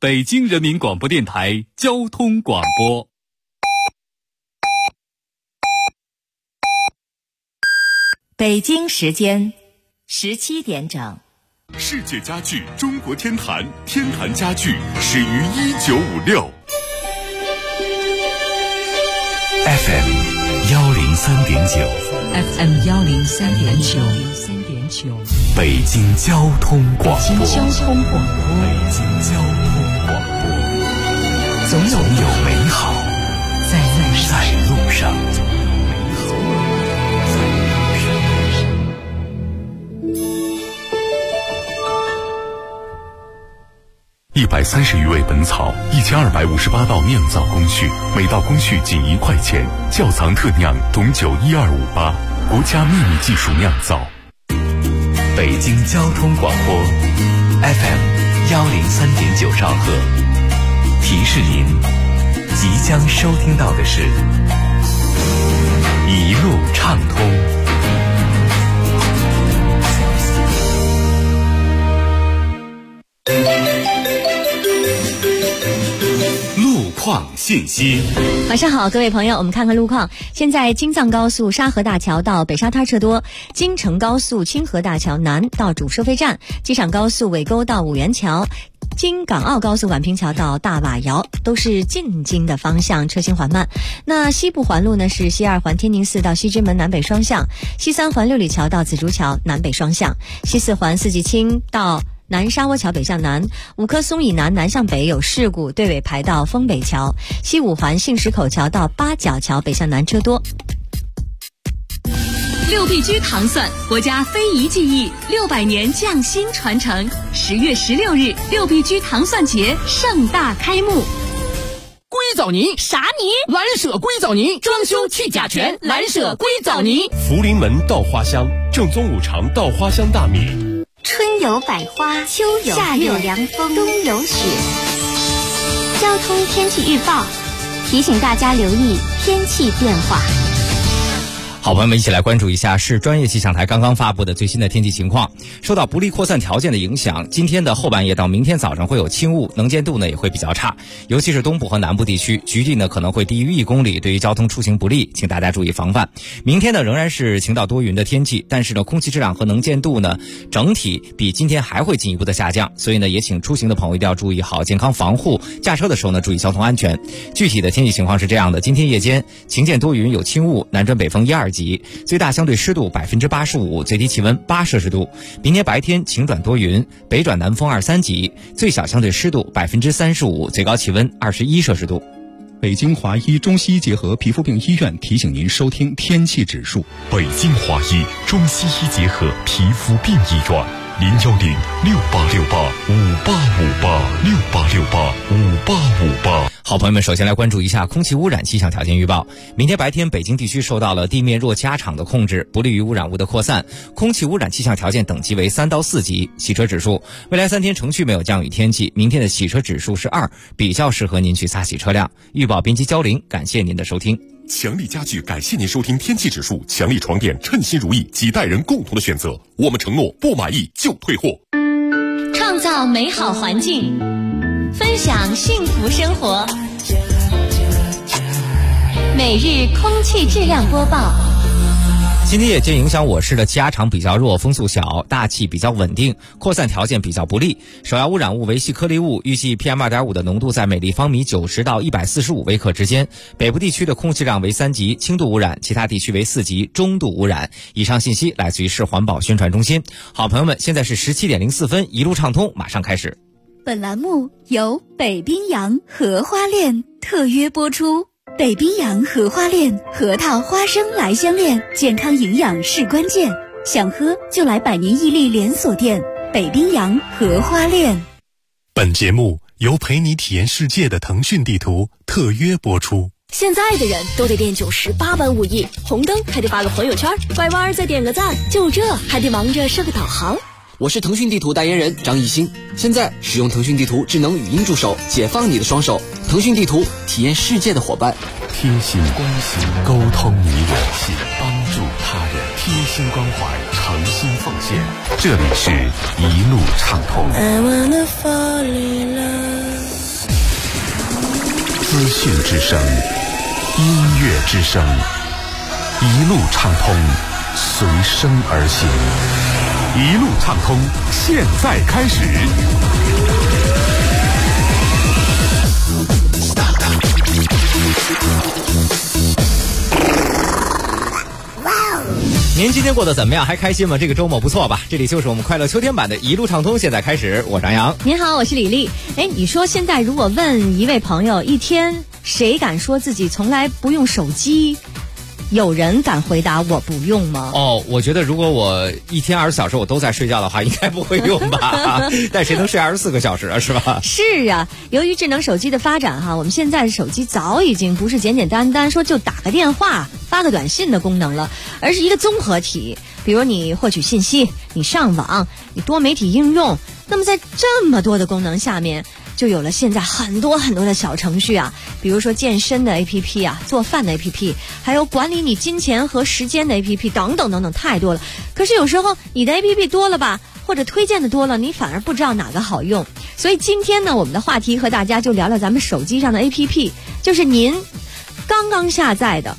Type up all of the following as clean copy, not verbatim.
北京人民广播电台交通广播。 北京时间17点整。 世界家具中国天坛，天坛家具始于1956。 FM 103.9 FM 103.9 北京交通广播。 北京交通广播。 北京交通广播。总有美好在路上。130余味本草，1258道酿造工序，每道工序仅1块钱。窖藏特酿董酒12588，国家秘密技术酿造。北京交通广播 FM 103.9兆赫。提示您，即将收听到的是一路畅通。 况信息。 晚上好，各位朋友，我们看看路况。现在京藏高速沙河大桥到北沙滩车多，京承高速清河大桥南到主收费站，机场高速尾沟到五元桥，京港澳高速宛平桥到大瓦窑都是进京的方向车行缓慢。那西部环路呢是西二环天宁寺到西直门南北双向，西三环六里桥到紫竹桥南北双向，西四环四季青到南沙窝桥北向南，五棵松以南向北有事故，队尾排到丰北桥，西五环杏石口桥到八角桥北向南车多。 六必居糖蒜，国家非遗技艺600年匠心传承。10月16日，六必居糖蒜节盛大开幕。 硅藻泥啥泥？ 蓝舍硅藻泥，装修去甲醛，蓝舍硅藻泥。 福临门稻花香，正宗五常稻花香大米。 春有百花，秋有夏有凉风，冬有雪。交通天气预报提醒大家留意天气变化。 好朋友们，一起来关注一下市专业气象台刚刚发布的最新的天气情况。受到不利扩散条件的影响，今天的后半夜到明天早上会有轻雾，能见度呢也会比较差，尤其是东部和南部地区，局地呢可能会低于1公里，对于交通出行不利，请大家注意防范。明天呢仍然是晴到多云的天气，但是呢空气质量和能见度呢整体比今天还会进一步的下降，所以呢也请出行的朋友一定要注意好健康防护，驾车的时候呢注意交通安全。具体的天气情况是这样的：今天夜间晴见多云，有轻雾，南转北风1、2级，最大相对湿度85%，最低气温8摄氏度。明天白天晴转多云，北转南风2、3级，最小相对湿度35%，最高气温21摄氏度。 北京华医中西医结合皮肤病医院提醒您收听天气指数。 北京华医中西医结合皮肤病医院，0106868585858，68685858。 好朋友们，首先来关注一下空气污染气象条件预报。明天白天北京地区受到了地面弱加场的控制，不利于污染物的扩散，空气污染气象条件等级为3到4级。洗车指数，未来3天城区没有降雨天气，明天的洗车指数是2，比较适合您去擦洗车辆。预报编辑焦玲，感谢您的收听。 强力家具感谢您收听天气指数。强力床垫称心如意，几代人共同的选择，我们承诺不满意就退货。 创造美好环境，分享幸福生活。每日空气质量播报。 今天夜间影响我市的气压场比较弱，风速小，大气比较稳定，扩散条件比较不利。首要污染物为细颗粒物，预计 PM2.5 的浓度在每立方米90到145微克之间。北部地区的空气质量为3级，轻度污染，其他地区为4级，中度污染。以上信息来自于市环保宣传中心。好朋友们，现在是17点04分，一路畅通，马上开始。 本栏目由北冰洋荷花链特约播出。北冰洋荷花链，核桃花生来相恋，健康营养是关键，想喝就来百年屹立连锁店北冰洋荷花链。 本节目由陪你体验世界的腾讯地图特约播出。 现在的人都得练98般武艺，红灯还得发个朋友圈，拐弯再点个赞，就这还得忙着设个导航。 我是腾讯地图代言人张艺兴，现在使用腾讯地图智能语音助手，解放你的双手。腾讯地图，体验世界的伙伴。 贴心关心，沟通你我，帮助他人，贴心关怀，诚心奉献。这里是一路畅通。 I wanna fall in love 资讯之声，音乐之声，一路畅通，随声而行。一路畅通，现在开始。 您今天过得怎么样？还开心吗？这个周末不错吧？这里就是我们快乐秋天版的一路畅通，现在开始。我是杨洋。 您好，我是李丽。哎，你说现在如果问一位朋友，一天谁敢说自己从来不用手机？有人敢回答我不用吗？ 我觉得如果我一天24小时我都在睡觉的话，应该不会用吧？但谁能睡24个小时啊？是吧？ 是啊，由于智能手机的发展哈，我们现在的手机早已经不是简简单单说就打个电话、发个短信的功能了，而是一个综合体。比如你获取信息，你上网，你多媒体应用。那么在这么多的功能下面，就有了现在很多很多的小程序啊，比如说健身的 APP 啊，做饭的 APP， 还有管理你金钱和时间的 APP 等等等等，太多了。可是有时候你的 APP 多了吧，或者推荐的多了，你反而不知道哪个好用。所以今天呢，我们的话题和大家就聊聊咱们手机上的 APP， 就是您刚刚下载的，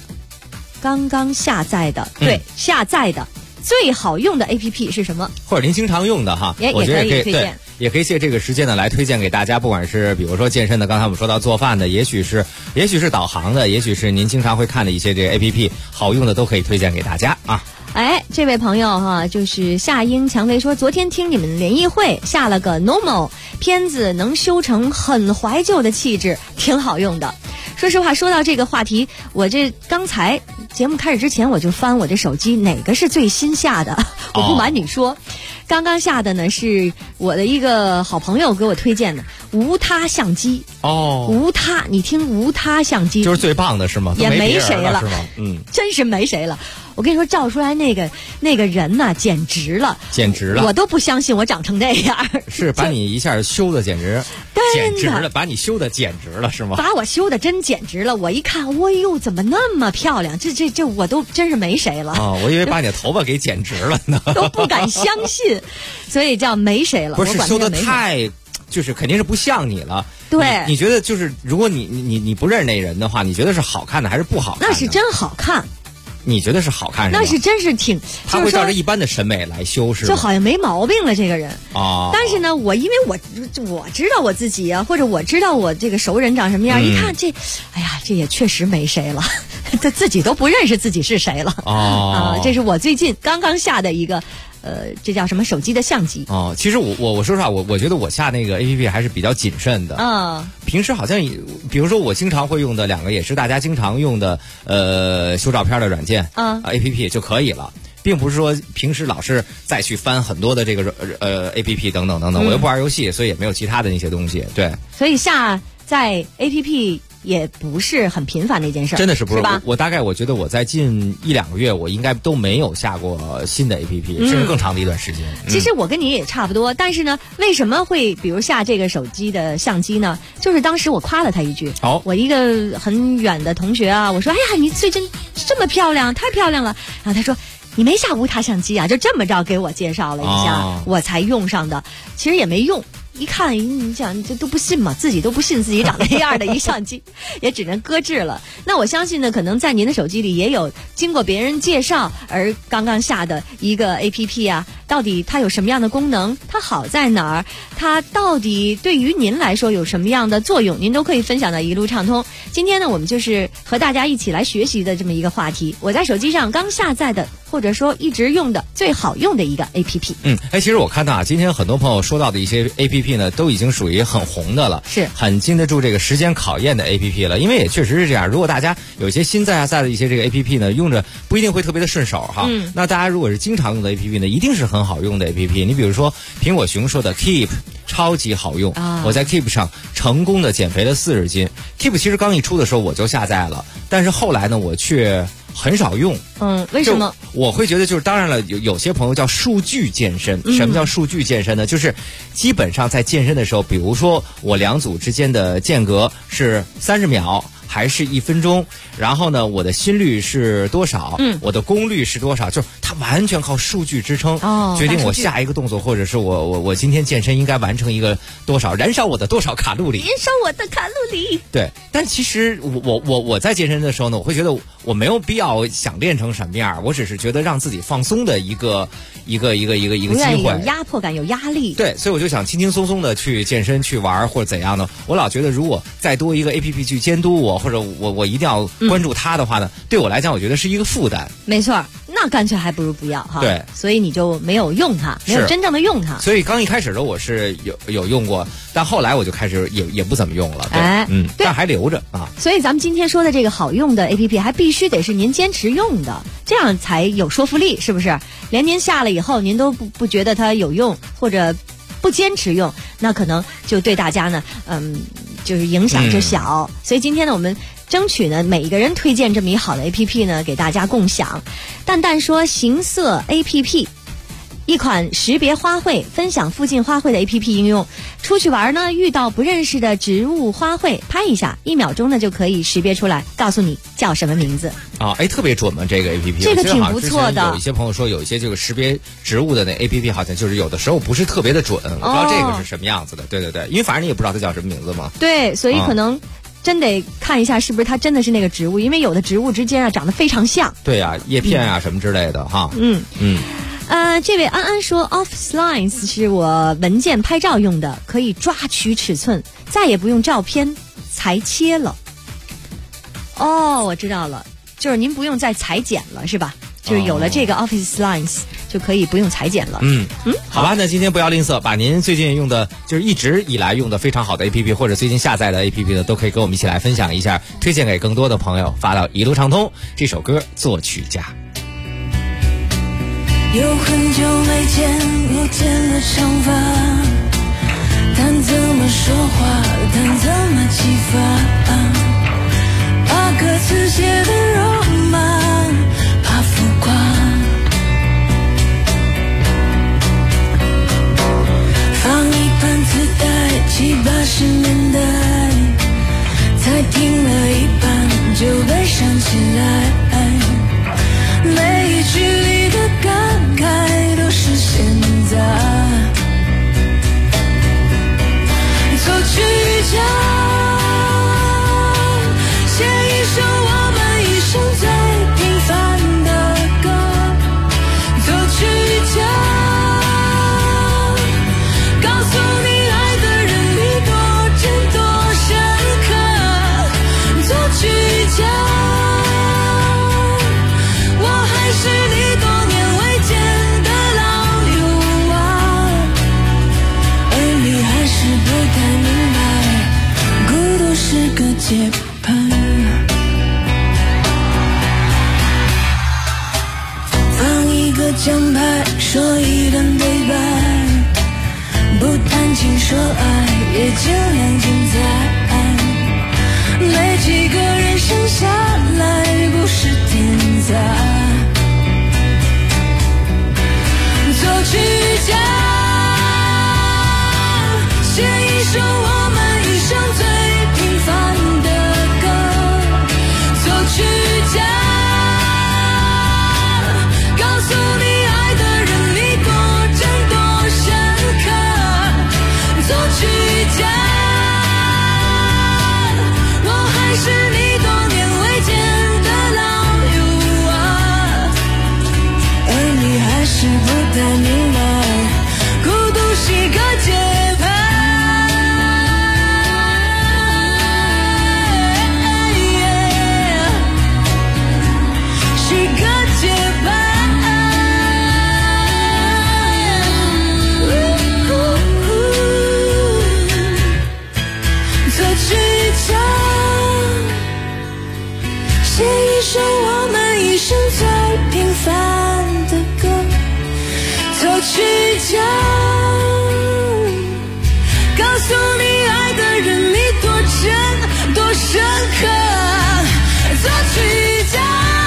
对，下载的最好用的 APP 是什么？或者您经常用的哈， 我觉得也可以推荐。 也可以借这个时间呢来推荐给大家，不管是比如说健身的，刚才我们说到做饭的，也许是导航的，也许是您经常会看的一些这个 APP 好用的，都可以推荐给大家啊。 哎，这位朋友哈，就是夏英蔷薇说，昨天听你们联谊会下了个 Normal 片子，能修成很怀旧的气质，挺好用的。说实话，说到这个话题，我这刚才节目开始之前我就翻我这手机哪个是最新下的，我不瞒你说，刚刚下的呢是我的一个好朋友给我推荐的无他相机。无他，你听无他相机就是最棒的是吗？ 也没谁了是吗？ 真是没谁了。我跟你说，照出来那个人呐，简直了，我都不相信我长成那样。 是把你一下修的简直了，把你修的简直了是吗？ 把我修的真简直了，我一看，哎呦，怎么那么漂亮？这我都真是没谁了。 我以为把你的头发给剪直了呢， 都不敢相信，所以叫没谁了。 不是修的太，就是肯定是不像你了。 对， 你觉得就是如果你不认识那人的话，你觉得是好看的还是不好看的？ 那是真好看。 你觉得是好看是吧？ 那是真是挺， 他会照着一般的审美来修饰， 就好像没毛病了这个人啊。 但是呢，因为我知道我自己啊，或者我知道我这个熟人长什么样，一看这，哎呀，这也确实没谁了，他自己都不认识自己是谁了啊。这是我最近刚刚下的一个。这叫什么手机的相机？ 其实我说实话，我觉得我下那个 APP 还是比较谨慎的。平时好像比如说我经常会用的两个，也是大家经常用的修照片的软件APP 就可以了，并不是说平时老是再去翻很多的这个APP 等等等等。我又不玩游戏，所以也没有其他的那些东西。对， 所以下载 APP。也不是很频繁的一件事， 真的是不是吧？ 我大概我觉得我在近1-2个月，我应该都没有下过新的 APP，甚至更长的一段时间。 其实我跟你也差不多，但是呢，为什么会比如下这个手机的相机呢？就是当时我夸了他一句，我一个很远的同学啊，我说，哎呀，你最近这么漂亮，太漂亮了。然后他说，你没下无他相机啊？就这么着给我介绍了一下，我才用上的。其实也没用。一看，你讲这都不信嘛，自己都不信自己长那样的一相机，也只能搁置了。那我相信呢，可能在您的手机里也有经过别人介绍而刚刚下的一个 APP 啊，到底它有什么样的功能？它好在哪儿？它到底对于您来说有什么样的作用？您都可以分享到一路畅通。今天呢，我们就是和大家一起来学习的这么一个话题。我在手机上刚下载的，或者说一直用的最好用的一个 APP。 其实我看到啊，今天很多朋友说到的一些 APP。呢，都已经属于很红的了， 是很经得住这个时间考验的 APP 了。因为也确实是这样，如果大家有一些新下载的一些这个 APP 呢，用着不一定会特别的顺手哈。那大家如果是经常用的 APP 呢，一定是很好用的 APP。你比如说苹果熊说的 Keep 超级好用，我在 Keep 上成功的减肥了40斤。Keep 其实刚一出的时候我就下载了，但是后来呢，我却很少用。 为什么？ 我会觉得就是，当然了，有些朋友叫数据健身。什么叫数据健身呢？就是基本上在健身的时候，比如说我2组之间的间隔是30秒。 还是1分钟？然后呢，我的心率是多少？我的功率是多少？就是它完全靠数据支撑，决定我下一个动作，或者是我今天健身应该完成一个多少，燃烧我的多少卡路里。 燃烧我的卡路里。 对，但其实我在健身的时候呢，我会觉得我没有必要想练成什么样，我只是觉得让自己放松的一个机会， 有压迫感，有压力。 对，所以我就想轻轻松松的去健身去玩或者怎样的。我老觉得如果再多一个 APP 去监督我，或者我一定要关注它的话呢，对我来讲我觉得是一个负担。 没错，那干脆还不如不要哈。 对， 所以你就没有用它，没有真正的用它。 所以刚一开始的我是有用过，但后来我就开始也不怎么用了。 对， 但还留着啊。 所以咱们今天说的这个好用的 APP 还必须得是您坚持用的，这样才有说服力，是不是？连您下了以后您都不觉得它有用，或者不坚持用，那可能就对大家呢就是影响就小。所以今天呢，我们争取呢每一个人推荐这么一好的 APP 呢给大家共享。蛋蛋说行色 APP， 一款识别花卉、分享附近花卉的 APP 应用。出去玩呢，遇到不认识的植物花卉，拍一下，1秒钟呢就可以识别出来，告诉你叫什么名字。 特别准嘛，这个 APP 这个挺不错的。 有一些朋友说有一些这个识别植物的那 APP 好像就是有的时候不是特别的准，我不知道这个是什么样子的。对，因为反正你也不知道它叫什么名字嘛。 对，所以可能真得看一下是不是它真的是那个植物，因为有的植物之间长得非常像。 对叶片什么之类的哈。 这位安安说 Office Lines 是我文件拍照用的，可以抓取尺寸，再也不用照片裁切了。我知道了，就是您不用再裁剪了是吧？就是有了这个 Office Lines 就可以不用裁剪了。 好吧，那今天不要吝啬，把您最近用的就是一直以来用的非常好的 APP 或者最近下载的 APP 呢，都可以跟我们一起来分享一下，推荐给更多的朋友，发到一路畅通。这首歌作曲家。 有很久没见，我剪了长发，谈怎么说话，谈怎么激发，把歌词写的肉麻，怕浮夸，放一盘磁带，70、80年代，才听了一半就被想起来，每一句里的感慨都是现在。作曲家写一首我们一生最平凡的歌，作曲家告诉你爱的人你多真多深刻，作曲家我还是你多年未见的老友啊，而你还是不太明白，孤独是个节拍。放一个奖牌，说一段对白，不谈情说爱，也尽量精彩。没几个人生下来不是天才。作曲家写一首我们一生最平凡的歌，作曲家告诉你爱的人你多真多深刻，作曲家我还是你多年未见的老友啊，而你还是不太明白，孤独是个节拍，是个节拍。作曲家写一首我们一生最平凡的歌，作曲家告诉你爱的人你多真多深刻，作曲家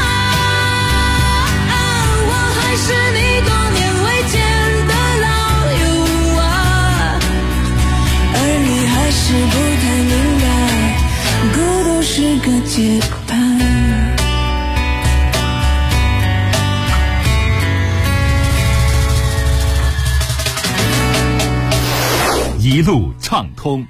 我还是你多年未见的老友啊，而你还是不太明白，孤独是个接盘。 一路畅通。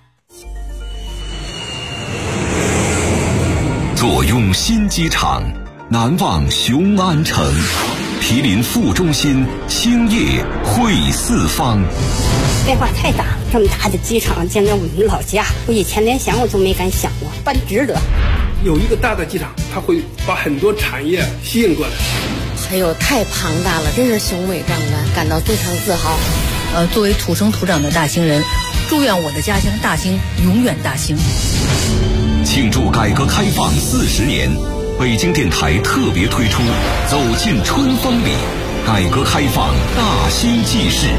坐拥新机场，难忘雄安城。毗邻副中心，兴业汇四方。 变化太大，这么大的机场，见着我们老家，我以前连想我都没敢想过，办值得。 有一个大的机场，它会把很多产业吸引过来。 还有太庞大了，真是雄伟壮观，感到非常自豪。 作为土生土长的大兴人，祝愿我的家乡大兴永远大兴。 庆祝改革开放40年，北京电台特别推出《走进春风里》，改革开放大兴纪事。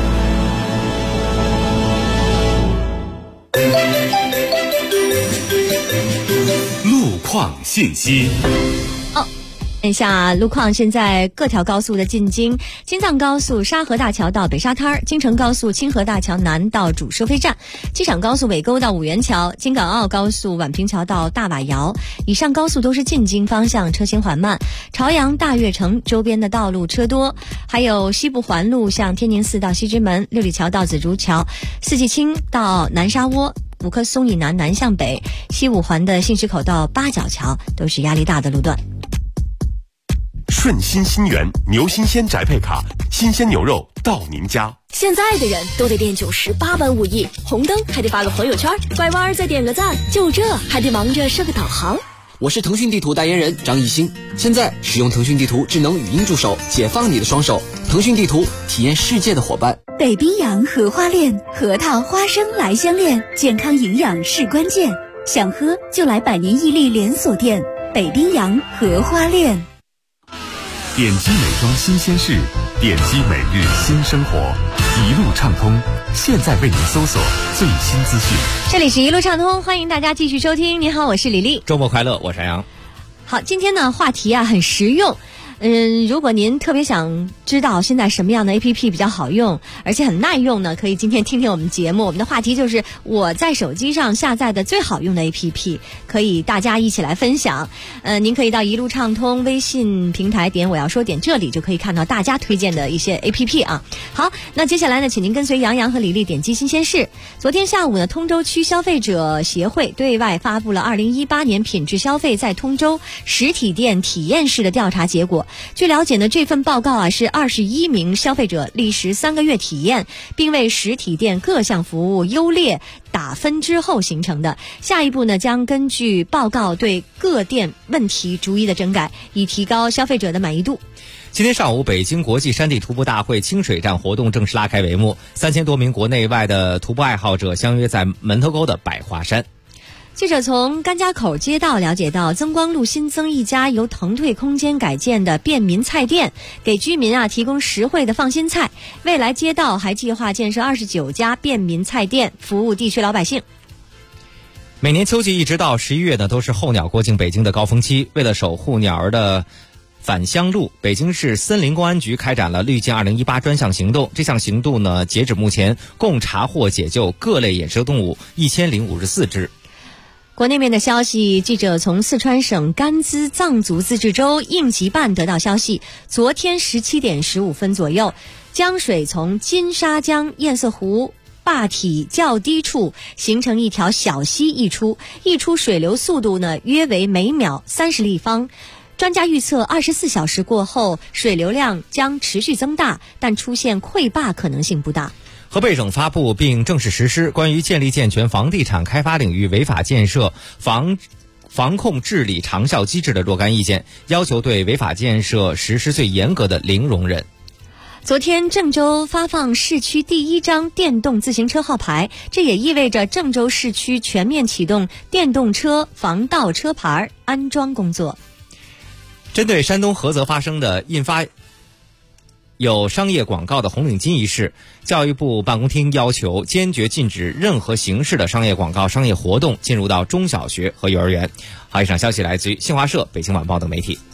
路况信息。 看一下路况，现在各条高速的进京：京藏高速沙河大桥到北沙滩，京承高速清河大桥南到主收费站，机场高速尾沟到五元桥，京港澳高速宛平桥到大瓦窑。以上高速都是进京方向车行缓慢，朝阳大悦城周边的道路车多，还有西部环路向天宁寺到西直门，六里桥到紫竹桥，四季青到南沙窝，五棵松以南南向北，西五环的信息口到八角桥都是压力大的路段。 顺心新源牛新鲜宅配卡，新鲜牛肉到您家。 现在的人都得练98般武艺，红灯还得发个朋友圈，拐弯再点个赞，就这还得忙着设个导航。 我是腾讯地图代言人张艺兴，现在使用腾讯地图智能语音助手，解放你的双手。腾讯地图，体验世界的伙伴。 北冰洋荷花恋，核桃花生来相恋，健康营养是关键。想喝就来百年屹立连锁店北冰洋荷花恋。 点击美妆新鲜事，点击每日新生活，一路畅通。现在为您搜索最新资讯。 这里是一路畅通，欢迎大家继续收听。你好，我是李丽。 周末快乐，我是杨。 好，今天呢话题很实用。如果您特别想知道现在什么样的 APP 比较好用，而且很耐用呢，可以今天听听我们节目。我们的话题就是我在手机上下载的最好用的 APP， 可以大家一起来分享。您可以到一路畅通微信平台点我要说点这里，就可以看到大家推荐的一些 APP 啊。好，那接下来呢，请您跟随杨洋和李丽点击新鲜事。昨天下午呢，通州区消费者协会对外发布了2018年品质消费在通州实体店体验式的调查结果。据了解呢，这份报告是21名消费者历时3个月体验，并为实体店各项服务优劣打分之后形成的。下一步呢，将根据报告对各店问题逐一的整改，以提高消费者的满意度。 今天上午，北京国际山地徒步大会清水站活动正式拉开帷幕，3000多名国内外的徒步爱好者相约在门头沟的百花山。 记者从甘家口街道了解到，增光路新增一家由腾退空间改建的便民菜店，给居民提供实惠的放心菜。未来街道还计划建设29家便民菜店，服务地区老百姓。 每年秋季一直到11月呢，都是候鸟过境北京的高峰期。为了守护鸟儿的返乡路，北京市森林公安局开展了绿箭2018专项行动。这项行动呢，截止目前共查获解救各类野生动物1054只。 国内面的消息，记者从四川省甘孜藏族自治州应急办得到消息，昨天17点15分左右，江水从金沙江堰塞湖坝体较低处形成一条小溪溢出水流速度呢约为每秒30立方。专家预测24小时过后，水流量将持续增大，但出现溃坝可能性不大。 河北省发布并正式实施关于建立健全房地产开发领域违法建设防控治理长效机制的若干意见，要求对违法建设实施最严格的零容忍。 昨天郑州发放市区第1张电动自行车号牌，这也意味着郑州市区全面启动电动车防盗车牌安装工作。 针对山东菏泽发生的印发有商业广告的红领巾一事，教育部办公厅要求坚决禁止任何形式的商业广告、商业活动进入到中小学和幼儿园。好，以上消息来自于新华社、北京晚报等媒体。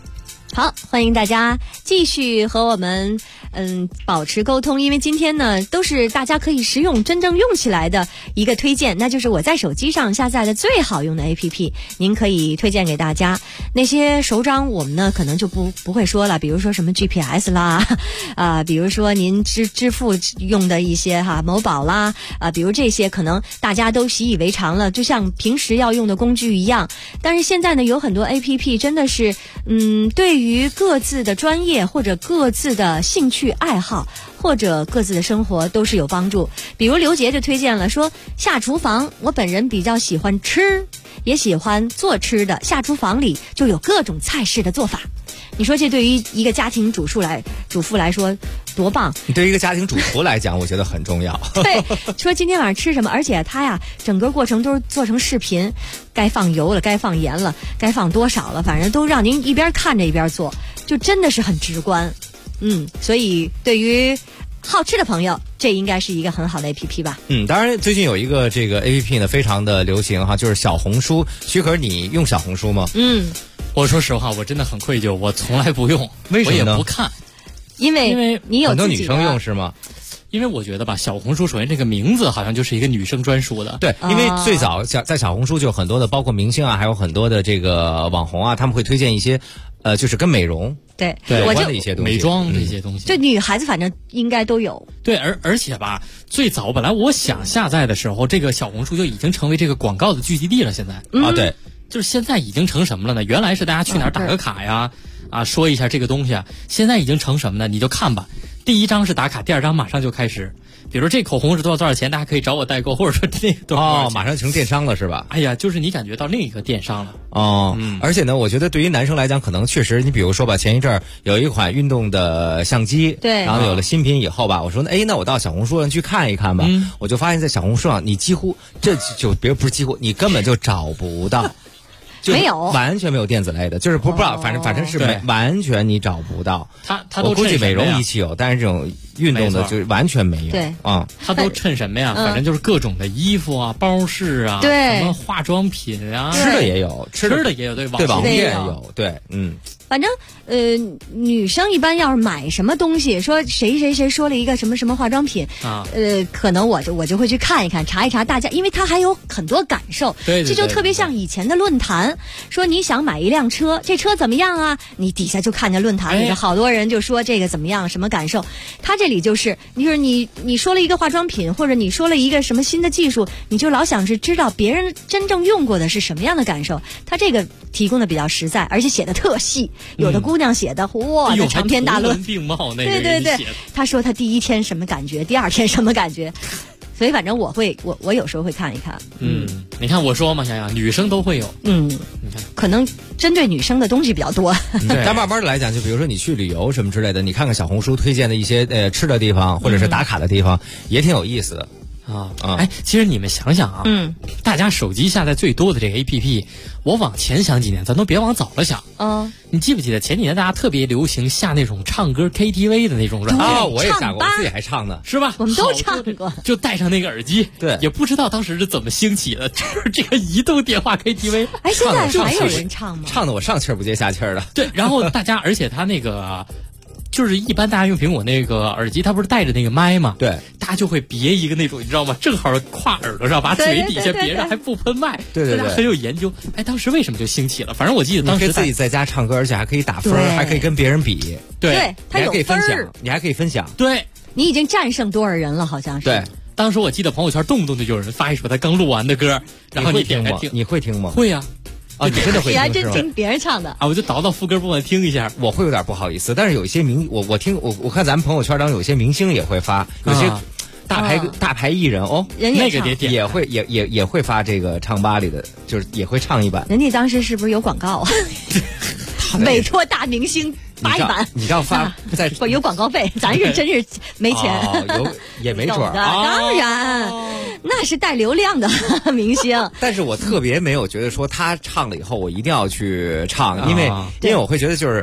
好，欢迎大家继续和我们保持沟通，因为今天呢都是大家可以实用真正用起来的一个推荐，那就是我在手机上下载的最好用的 APP， 您可以推荐给大家。那些首长我们呢可能就不会说了，比如说什么 GPS 啦，比如说您支付用的一些某宝啦，比如这些可能大家都习以为常了，就像平时要用的工具一样。但是现在呢有很多 APP 真的是对于各自的专业或者各自的兴趣爱好或者各自的生活都是有帮助。比如刘杰就推荐了说，下厨房我本人比较喜欢吃，也喜欢做吃的，下厨房里就有各种菜式的做法。你说这对于一个家庭主妇来说多棒？ 对于一个家庭主妇来讲，我觉得很重要。 对，说今天晚上吃什么，而且他呀整个过程都是做成视频，该放油了，该放盐了，该放多少了，反正都让您一边看着一边做，就真的是很直观。所以对于好吃的朋友，这应该是一个很好的 APP 吧。 当然最近有一个这个 APP 呢非常的流行哈，就是小红书。许可你用小红书吗？ 我说实话，我真的很愧疚，我从来不用。 为什么呢？ 我也不看， 因为你有很多女生用是吗？ 因为我觉得吧，小红书首先这个名字好像就是一个女生专属的。 对，因为最早在小红书就有很多的，包括明星啊，还有很多的这个网红啊，他们会推荐一些就是跟美容有关的一些东西， 美妆这些东西。 这女孩子反正应该都有。 对，而且吧，最早本来我想下载的时候，这个小红书就已经成为这个广告的聚集地了。现在对， 就是现在已经成什么了呢？原来是大家去哪儿打个卡呀，说一下这个东西啊，现在已经成什么呢？你就看吧，第一张是打卡，第二张马上就开始。比如说这口红是多少钱，大家可以找我代购，或者说这个多少钱马上成电商了是吧？ 哎呀，就是你感觉到另一个电商了。 而且呢，我觉得对于男生来讲，可能确实，你比如说吧，前一阵儿有一款运动的相机， 对， 然后有了新品以后吧，我说那我到小红书上去看一看吧。我就发现，在小红书上，你几乎不是几乎，你根本就找不到。 没有， 完全没有电子类的，就是不知道，反正是完全你找不到。我估计美容仪器有，但是这种运动的就完全没有。 对它都衬什么呀？反正就是各种的衣服啊、包饰啊， 对， 什么化妆品啊， 吃的也有， 吃的也有，对， 网红店也有，对， 反正女生一般要是买什么东西，说谁说了一个什么什么化妆品可能我就会去看一看，查一查大家，因为它还有很多感受。 对， 这就特别像以前的论坛，说你想买一辆车，这车怎么样啊？你底下就看见论坛里头好多人就说这个怎么样，什么感受。它这里就是你说了一个化妆品，或者你说了一个什么新的技术，你就老想是知道别人真正用过的是什么样的感受。它这个提供的比较实在，而且写的特细。有的姑娘写的哇，那长篇大论， 并茂那个对，她说她第一天什么感觉，第二天什么感觉，所以反正我有时候会看一看。 你看我说嘛，想想女生都会有。 你看，可能针对女生的东西比较多。 但慢慢的来讲，就比如说你去旅游什么之类的，你看看小红书推荐的一些吃的地方，或者是打卡的地方，也挺有意思的。 其实你们想想啊，大家手机下载最多的这个 APP， 我往前想几年，咱都别往早了想。你记不记得前几年大家特别流行下那种唱歌 KTV 的那种软件？ 我也下过，我自己还唱呢， 是吧？ 我们都唱过， 就戴上那个耳机， 对， 也不知道当时是怎么兴起的，就是这个移动电话 KTV。 现在还有人唱吗？ 唱的我上气儿不接下气儿的。 对，然后大家，而且他那个。就是一般大家用苹果那个耳机，它不是带着那个麦吗？ 对， 大家就会别一个那种，你知道吗？正好挎耳朵上，把嘴底下别着，还不喷麦。 对， 大家很有研究。当时为什么就兴起了？反正我记得当时自己在家唱歌，而且还可以打分，还可以跟别人比。 对， 你还可以分享，你还可以分享。 对， 你已经战胜多少人了？好像是。 对， 当时我记得朋友圈动不动就有人发一首他刚录完的歌，然后你点开听， 你会听吗？ 会呀。 你真的会听？ 你还真听别人唱的啊？我就倒副歌部分听一下， 我会有点不好意思。但是有一些我看咱们朋友圈当中有些明星也会发，有些大牌艺人那个也会发这个唱吧里的，就是也会唱一版。 人家当时是不是有广告啊？委托大明星发一版， 你知道发在不有广告费，咱是真是没钱， 也没准儿。 当然，那是带流量的明星。 但是我特别没有觉得说他唱了以后我一定要去唱，因为我会觉得就是。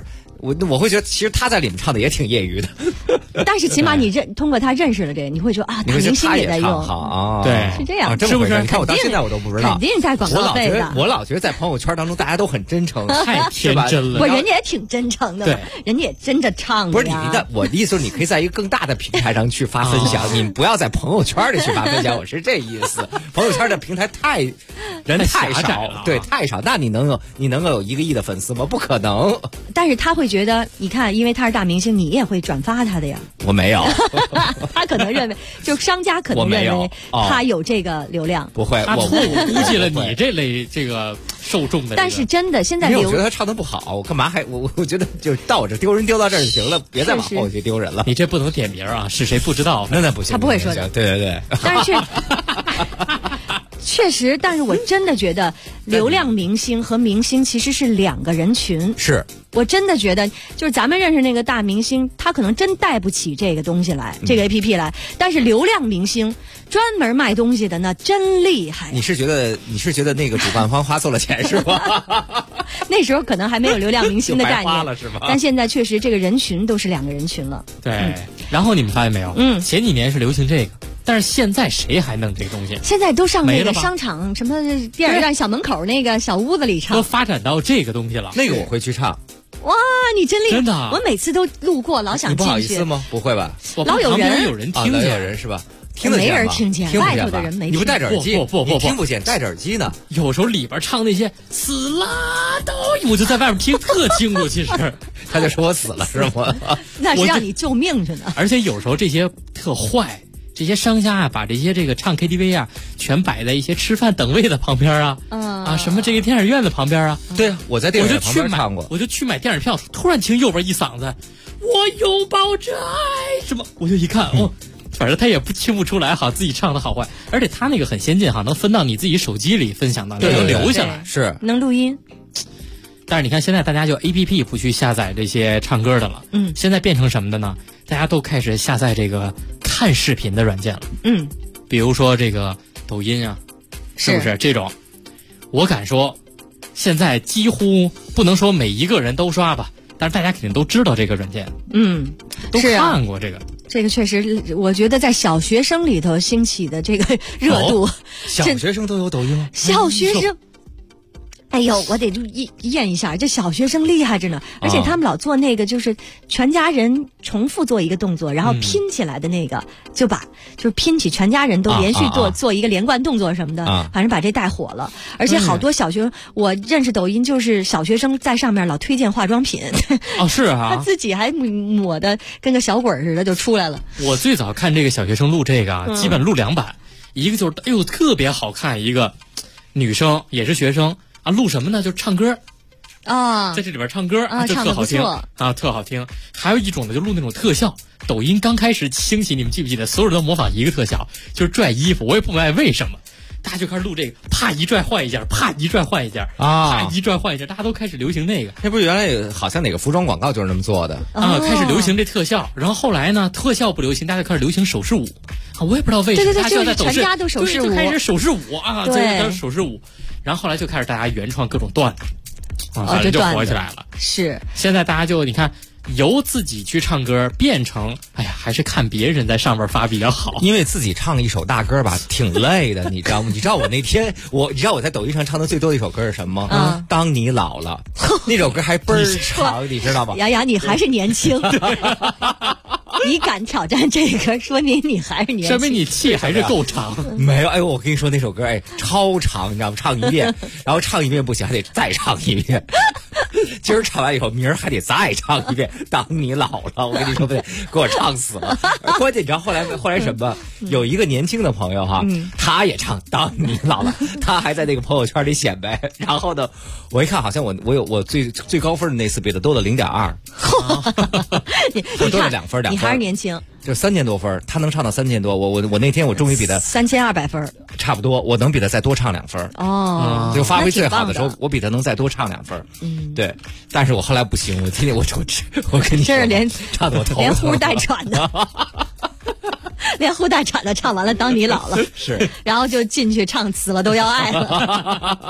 我会觉得其实他在里面唱的也挺业余的， 但是起码你通过他认识了这个，你会说啊，大明星也在用， 好对， 是这样， 是不是？你看我到现在我都不知道， 肯定在广告费的。 我老觉得在朋友圈当中大家都很真诚， 太天真了。 不，人家也挺真诚的， 对， 人家也真的唱的。 不是我的意思是，你可以在一个更大的平台上去发分享，你不要在朋友圈里去发分享。我是这意思，朋友圈的平台人太少，对，太少。那你能够有1个亿的粉丝吗？不可能。 但是他会觉得，你看，因为他是大明星，你也会转发他的呀。 我没有， 他可能认为，就商家可能认为他有这个流量。 不会， 我估计了你这类这个受众的。 但是真的，现在因为我觉得他唱的不好，我干嘛还我觉得就到我这丢人丢到这儿就行了，别再往后去丢人了。 你这不能点名啊，是谁不知道？ 那不行， 他不会说的。 对。 但是确实，但是我真的觉得流量明星和明星其实是2个人群。 是。 我真的觉得，就是咱们认识那个大明星，他可能真带不起这个东西来，这个 APP 来。但是流量明星专门卖东西的那真厉害。 你是觉得那个主办方花错了钱是吧？ 那时候可能还没有流量明星的概念了是吧？ 但现在确实这个人群都是2个人群了。 对，然后你们发现没有？前几年是流行这个。但是现在谁还弄这个东西？ 现在都上那个商场什么电影院小门口那个小屋子里唱， 都发展到这个东西了。 那个我会去唱。 哇，你真厉害！ 真的， 我每次都路过，老想进去。 你不好意思吗？不会吧？ 老有人听见， 有人是吧？听得见没人听见，外头的人没听见。 你不戴着耳机？ 不， 听不见，戴着耳机呢。 有时候里边唱那些死啦都，我就在外面听特清楚。其实他就说我死了是吗？ 那是让你救命去呢。 而且有时候这些特坏。这些商家啊，把这些唱 KTV 啊，全摆在一些吃饭等位的旁边啊，什么这个电影院的旁边啊。 对啊，我在电影院旁边唱过， 我就去买电影票，突然听右边一嗓子，我拥抱着爱什么，我就一看反正他也听不出来哈，自己唱的好坏，而且他那个很先进哈，能分到你自己手机里分享到，能留下来， 是能录音。 但是你看现在大家就 APP 不去下载这些唱歌的了，现在变成什么的呢？大家都开始下载这个看视频的软件了，比如说这个抖音啊，是不是这种？我敢说，现在几乎不能说每一个人都刷吧，但是大家肯定都知道这个软件，都看过这个。 这个确实，我觉得在小学生里头兴起的这个热度， 小学生都有抖音吗？ 小学生。哎呦，我得验一下，这小学生厉害着呢，而且他们老做那个，就是全家人重复做一个动作，然后拼起来的那个，就是拼起全家人都连续做一个连贯动作什么的，反正把这带火了。而且好多小学，我认识抖音就是小学生在上面老推荐化妆品， 是啊， 他自己还抹的跟个小鬼似的就出来了。 我最早看这个小学生录这个，基本录2版，一个就是特别好看，一个女生也是学生。录什么呢？就唱歌啊， 在这里边唱歌就特好听啊，特好听。还有一种呢，就录那种特效。抖音刚开始兴起，你们记不记得？所有人都模仿一个特效，就是拽衣服。我也不明白为什么，大家就开始录这个，啪一拽换一件，啪一拽换一件啪一拽换一件，大家都开始流行那个。 那不是原来好像哪个服装广告就是那么做的啊？开始流行这特效，然后后来呢，特效不流行，大家就开始流行手势舞啊。我也不知道为什么， 对， 大家在全家都手势舞， 就开始手势舞啊，对，手势舞。然后后来就开始大家原创各种段子，反正就火起来了。 是， 现在大家就你看，由自己去唱歌变成，哎呀，还是看别人在上面发比较好。 因为自己唱一首大歌吧，挺累的，你知道吗？你知道我那天你知道我在抖音上唱的最多的一首歌是什么吗？当你老了，那首歌还倍儿长，你知道吗？ 雅雅，你还是年轻。你敢挑战这个，说明你还是年轻， 说明你气还是够长。 没有，我跟你说那首歌，超长，你知道吗？唱一遍，然后唱一遍不行，还得再唱一遍。今儿唱完以后，明儿还得再唱一遍。当你老了，我跟你说不对，给我唱死了。关键你知道后来什么？有一个年轻的朋友哈，他也唱《当你老了》，他还在那个朋友圈里显摆。然后呢，我一看，好像我最高分的那次比他多了0.2，我多了2分。 你还是年轻。 就3000多分，他能唱到3000多，我那天我终于比他 3200分， 差不多，我能比他再多唱2分。就发挥最好的时候，我比他能再多唱2分。对，但是我后来不行，我天天我跟你说， 这是连唱的我头连呼带喘的。连呼带喘的唱完了，当你老了是， 然后就进去唱死了都要爱了。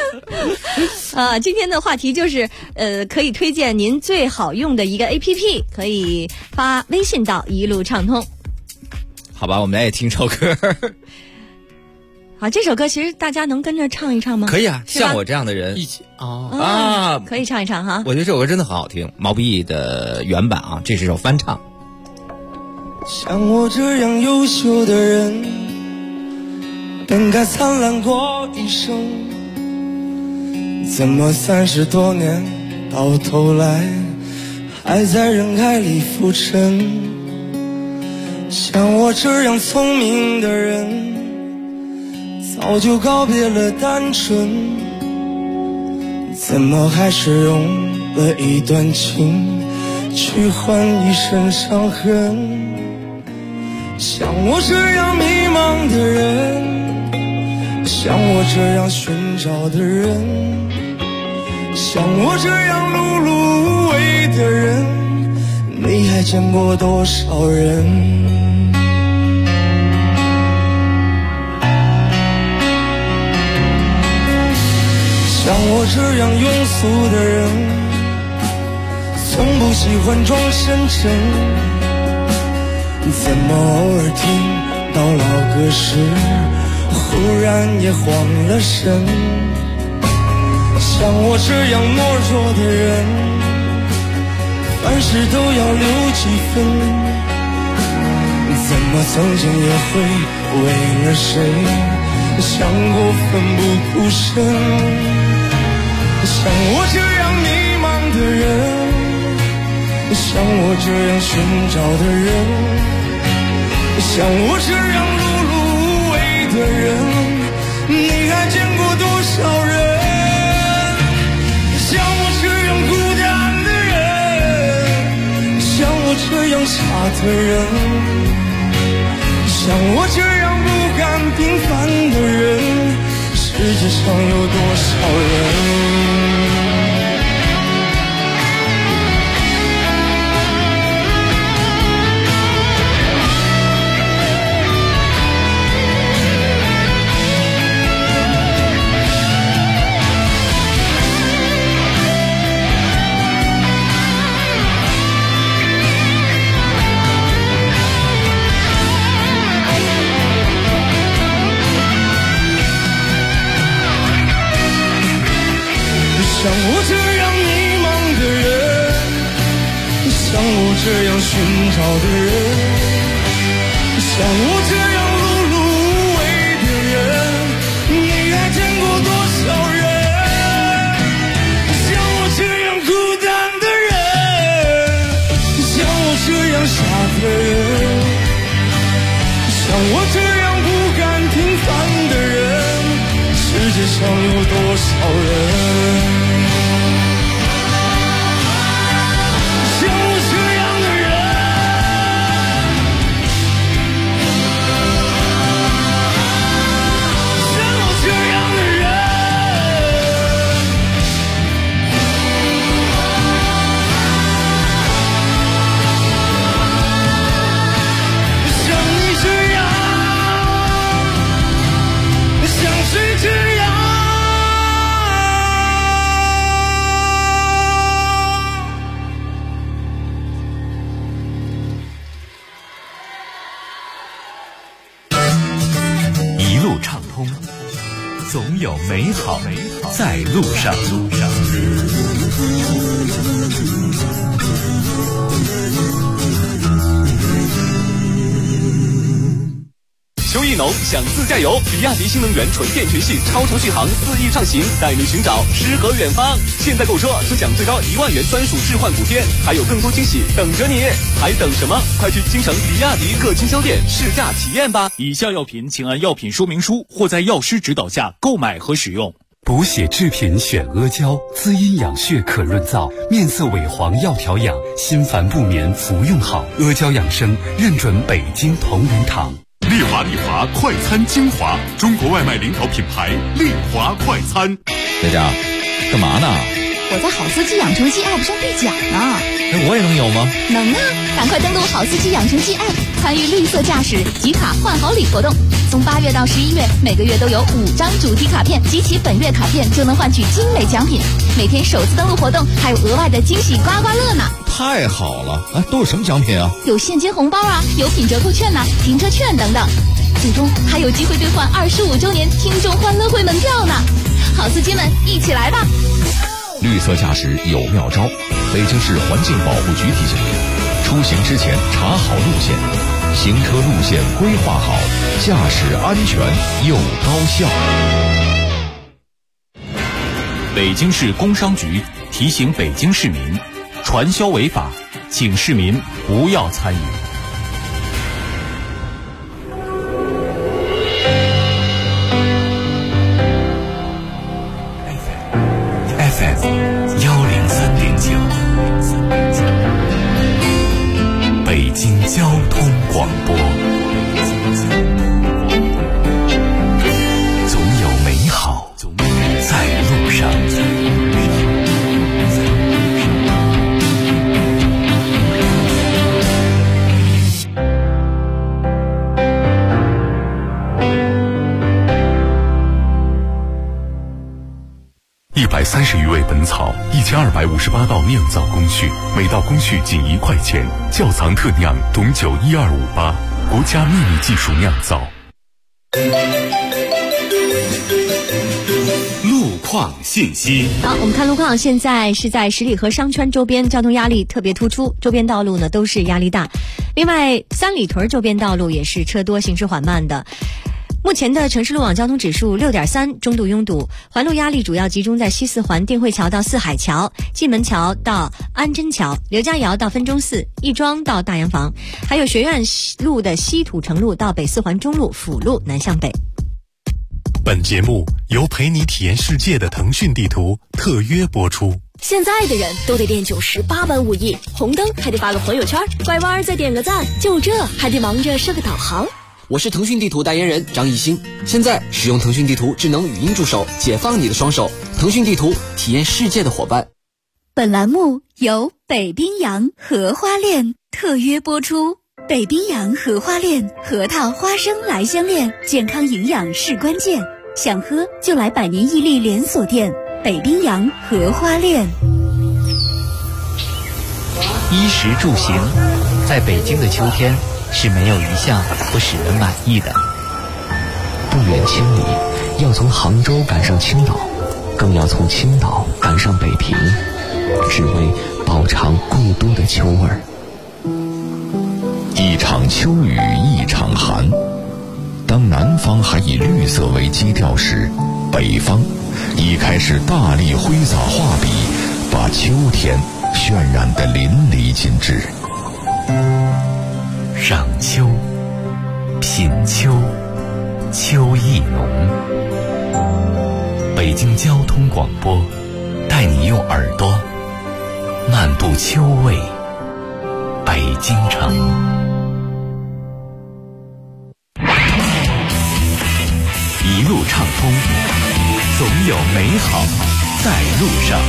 今天的话题就是可以推荐您最好用的一个 APP， 可以发微信到一路畅通。 好吧，我们来也听首歌。 好，这首歌其实大家能跟着唱一唱吗？ 可以啊，像我这样的人一起可以唱一唱哈。 我觉得这首歌真的很好听，毛不易的原版啊，这是首翻唱。 像我这样优秀的人，本该灿烂过一生，怎么30多年到头来还在人海里浮沉？像我这样聪明的人，早就告别了单纯，怎么还是用了一段情去换一身伤痕？像我这样迷茫的人，像我这样寻找的人，像我这样碌碌无为的人，你还见过多少人？像我这样庸俗的人，从不喜欢装深沉，怎么偶尔听到老歌时忽然也慌了神？像我这样懦弱的人，凡事都要留几分，怎么曾经也会为了谁想过奋不顾身？像我这样迷茫的人，像我这样寻找的人，像我这样碌碌无为的人，你还见过多少人？像我这样孤单的人，像我这样傻的人，像我这样不甘平凡的人，世界上有多少人？像我这样迷茫的人，像我这样寻找的人，像我这样碌碌无为的人，你还见过多少人？像我这样孤单的人，像我这样傻的人，像我这样不甘平凡的人，世界上有多少人？ 总有美好在路上。 邱意农想自驾游，比亚迪新能源纯电全系超长续航4亿畅行，带你寻找诗和远方。现在购车只享最高1万元专属置换补贴，还有更多惊喜等着你，还等什么？快去京城比亚迪各经销店试驾体验吧！ 以下药品请按药品说明书或在药师指导下购买和使用。 补血制品选阿胶，滋阴养血可润燥，面色萎黄要调养，心烦不眠服用好。阿胶养生认准北京同仁堂。 丽华快餐精华，中国外卖领导品牌丽华快餐。 在家干嘛呢？ 我在好司机养成记 App 上兑奖呢。 我也能有吗？ 能啊！赶快登录好司机养成记 App， 参与绿色驾驶集卡换好礼活动。 从8月到11月，每个月都有5张主题卡片，集齐本月卡片就能换取精美奖品。每天首次登录活动，还有额外的惊喜刮刮乐呢！ 太好了！都有什么奖品啊？ 有现金红包啊，有品折扣券呐、停车券等等。最终还有机会兑换25周年听众欢乐会门票呢！好司机们，一起来吧！ 绿色驾驶有妙招，北京市环境保护局提醒您：出行之前查好路线，行车路线规划好，驾驶安全又高效。 北京市工商局提醒北京市民，传销违法，请市民不要参与。 北京交通广播，总有美好在路上。 130余味本草，1258道酿造工序，每道工序仅1块钱。窖藏特酿董酒12588，国家秘密技术酿造。 路况信息。 好，我们看路况，现在是在十里河商圈周边，交通压力特别突出，周边道路呢都是压力大。另外，三里屯周边道路也是车多，行驶缓慢的。目前的城市路网交通指数6.3，中度拥堵，环路压力主要集中在西四环定慧桥到四海桥、蓟门桥到安贞桥、刘家窑到分钟寺、亦庄到大洋房，还有学院路的西土城路到北四环中路辅路南向北。 本节目由陪你体验世界的腾讯地图特约播出。 现在的人都得练98般武艺，红灯还得发个朋友圈，拐弯再点个赞，就这还得忙着设个导航。 我是腾讯地图代言人张艺兴，现在使用腾讯地图智能语音助手，解放你的双手。腾讯地图，体验世界的伙伴。 本栏目由北冰洋荷花恋特约播出。北冰洋荷花恋核桃花生来香恋，健康营养是关键，想喝就来百年屹立连锁店北冰洋荷花恋。 衣食住行，在北京的秋天是没有一项不使人满意的。 不远千里，要从杭州赶上青岛，更要从青岛赶上北平，只为饱尝故都的秋味儿。 一场秋雨一场寒，当南方还以绿色为基调时，北方已开始大力挥洒画笔，把秋天渲染得淋漓尽致。 赏秋，品秋，秋意浓。北京交通广播，带你用耳朵漫步秋味北京城。一路畅通，总有美好在路上。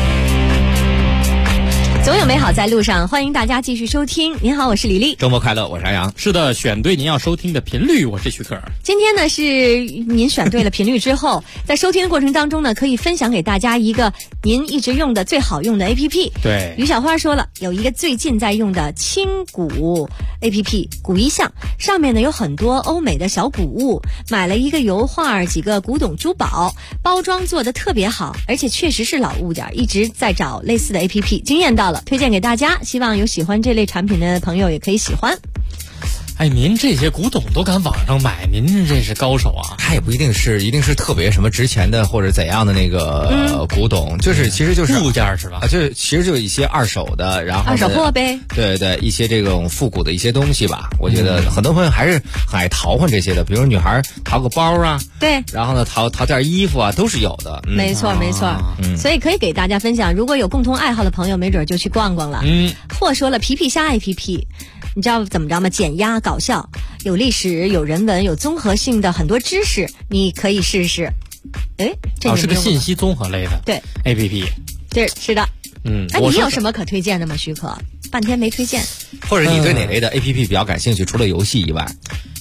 总有美好在路上，欢迎大家继续收听。您好，我是李丽。 周末快乐，我是阿阳。 是的，选对您要收听的频率，我是徐克。 今天呢，是您选对了频率之后，在收听的过程当中呢，可以分享给大家一个您一直用的最好用的 APP。 对， 于小花说了，有一个最近在用的轻鼓 APP， 鼓一项，上面呢有很多欧美的小古物，买了一个油画，几个古董珠宝，包装做得特别好，而且确实是老物件，一直在找类似的 APP， 惊艳到了。推荐给大家，希望有喜欢这类产品的朋友也可以喜欢。 哎，您这些古董都敢网上买，您这是高手啊！ 它也不一定是特别什么值钱的或者怎样的那个古董，其实就是物件是吧？ 就是其实就一些二手的，然后二手货呗。 对对，一些这种复古的一些东西吧。我觉得很多朋友还是很爱淘换这些的，比如女孩淘个包啊， 对， 然后呢淘件衣服啊，都是有的。 没错没错，所以可以给大家分享。如果有共同爱好的朋友，没准就去逛逛了。或说了皮皮虾 APP。你知道怎么着吗？减压搞笑，有历史，有人文，有综合性的很多知识，你可以试试。哎，这是个信息综合类的对 APP。 对，是的。那你有什么可推荐的吗？徐可，半天没推荐。 或者你对哪类的 APP 比较感兴趣？除了游戏以外，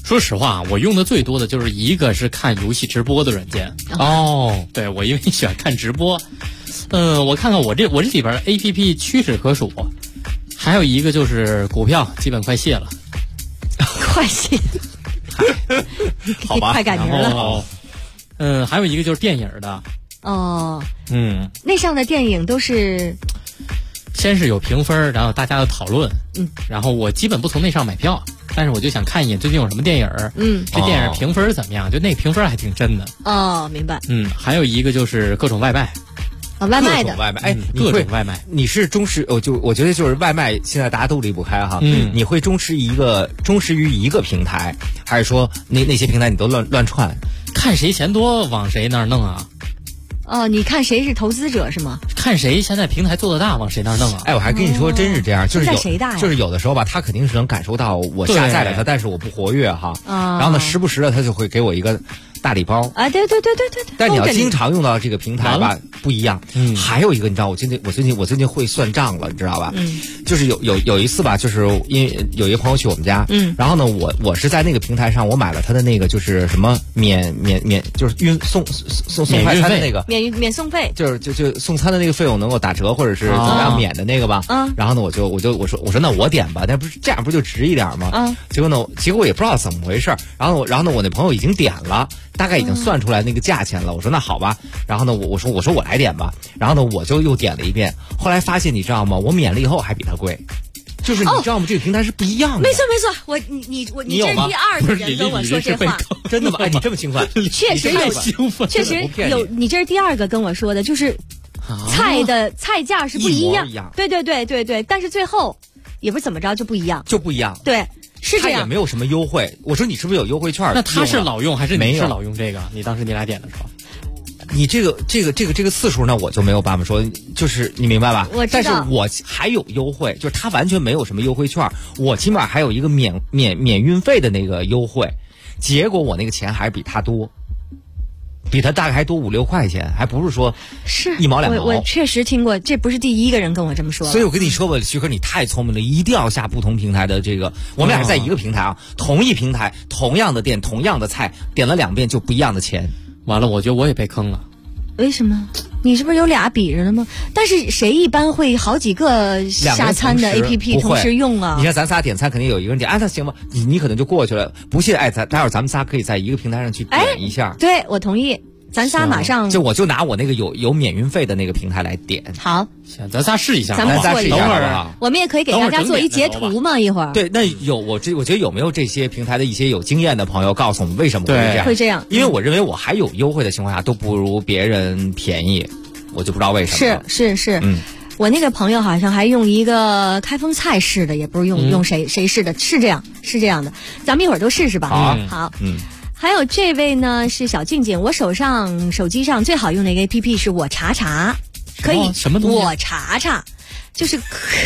说实话，我用的最多的就是一个是看游戏直播的软件。对，我因为喜欢看直播。我看看我这里边 APP 屈指可数，还有一个就是股票，基本快卸了。 快卸？ 好吧， 快改名了。 还有一个就是电影的。 那上的电影都是。 先是有评分，然后大家的讨论，然后我基本不从那上买票，但是我就想看一眼最近有什么电影，这电影评分怎么样？就那评分还挺真的。 明白。 还有一个就是各种外卖。 外卖的外卖，哎， 各种外卖， 你是忠实，我觉得就是外卖，现在大家都离不开哈。你会忠实于一个平台，还是说那些平台你都乱串？ 看谁钱多往谁那儿弄啊？ 你看谁是投资者是吗？ 看谁现在平台做得大，往谁那儿弄啊？ 哎，我还跟你说，真是这样，就是谁大呀？ 就是有的时候吧，他肯定是能感受到我下载了它，但是我不活跃哈。然后呢，时不时的他就会给我一个大礼包啊，对。 但你要经常用到这个平台吧，不一样。还有一个，你知道，我最近会算账了，你知道吧？就是有一次吧，就是因为有一个朋友去我们家，然后呢，我是在那个平台上，我买了他的那个就是什么免，就是送快餐的那个免送费， 就送餐的那个费用能够打折或者是怎么样免的那个吧。然后呢，我说那我点吧，那不是这样不就值一点吗？结果我也不知道怎么回事，然后呢，我那朋友已经点了。大概已经算出来那个价钱了，我说那好吧，然后呢，我说我来点吧，然后呢，我就又点了一遍，后来发现你知道吗？我免了以后还比他贵，就是你知道吗？这个平台是不一样的。 没错，你这是第二个人跟我说这话， 真的吗？哎，你这么兴奋？ 确实有，你这是第二个跟我说的，就是菜的菜价是不一样，对，但是最后也不是怎么着就不一样，对。是这样， 他也没有什么优惠。我说你是不是有优惠券？ 那他是老用还是你是老用这个？你当时你俩点的时候， 你这个次数呢，我就没有办法说，就是你明白吧？ 我知道。 但是我还有优惠，就是他完全没有什么优惠券，我起码还有一个免运费的那个优惠，结果我那个钱还比他多。比他大概还多5-6块钱，还不是说是 1毛2毛。 我确实听过，这不是第一个人跟我这么说。 所以我跟你说吧，徐哥，你太聪明了，一定要下不同平台的这个。我们俩是在一个平台啊，同一平台，同样的店，同样的菜，点了2遍就不一样的钱。 完了，我觉得我也被坑了。 为什么？你是不是有俩比着的吗？但是谁一般会好几个下餐的 APP 同时用啊？ 你看咱仨点餐，肯定有一个人点，那行吧，你可能就过去了。不信，待会儿咱们仨可以在一个平台上去点一下。 对，我同意。咱仨马上我就拿我那个有免运费的那个平台来点。 好， 行，咱仨试一下， 咱们试一下好不好？ 我们也可以给大家做一截图嘛，一会儿。 对，那我觉得有没有这些平台的一些有经验的朋友告诉我们为什么会这样？因为我认为我还有优惠的情况下都不如别人便宜，我就不知道为什么。 是。我那个朋友好像还用一个开封菜试的，也不是用谁试的，是这样的。咱们一会儿都试试吧。好。还有这位呢是小静静，我手机上最好用的一个 APP 是我查查，可以什么东西？ 我查查，就是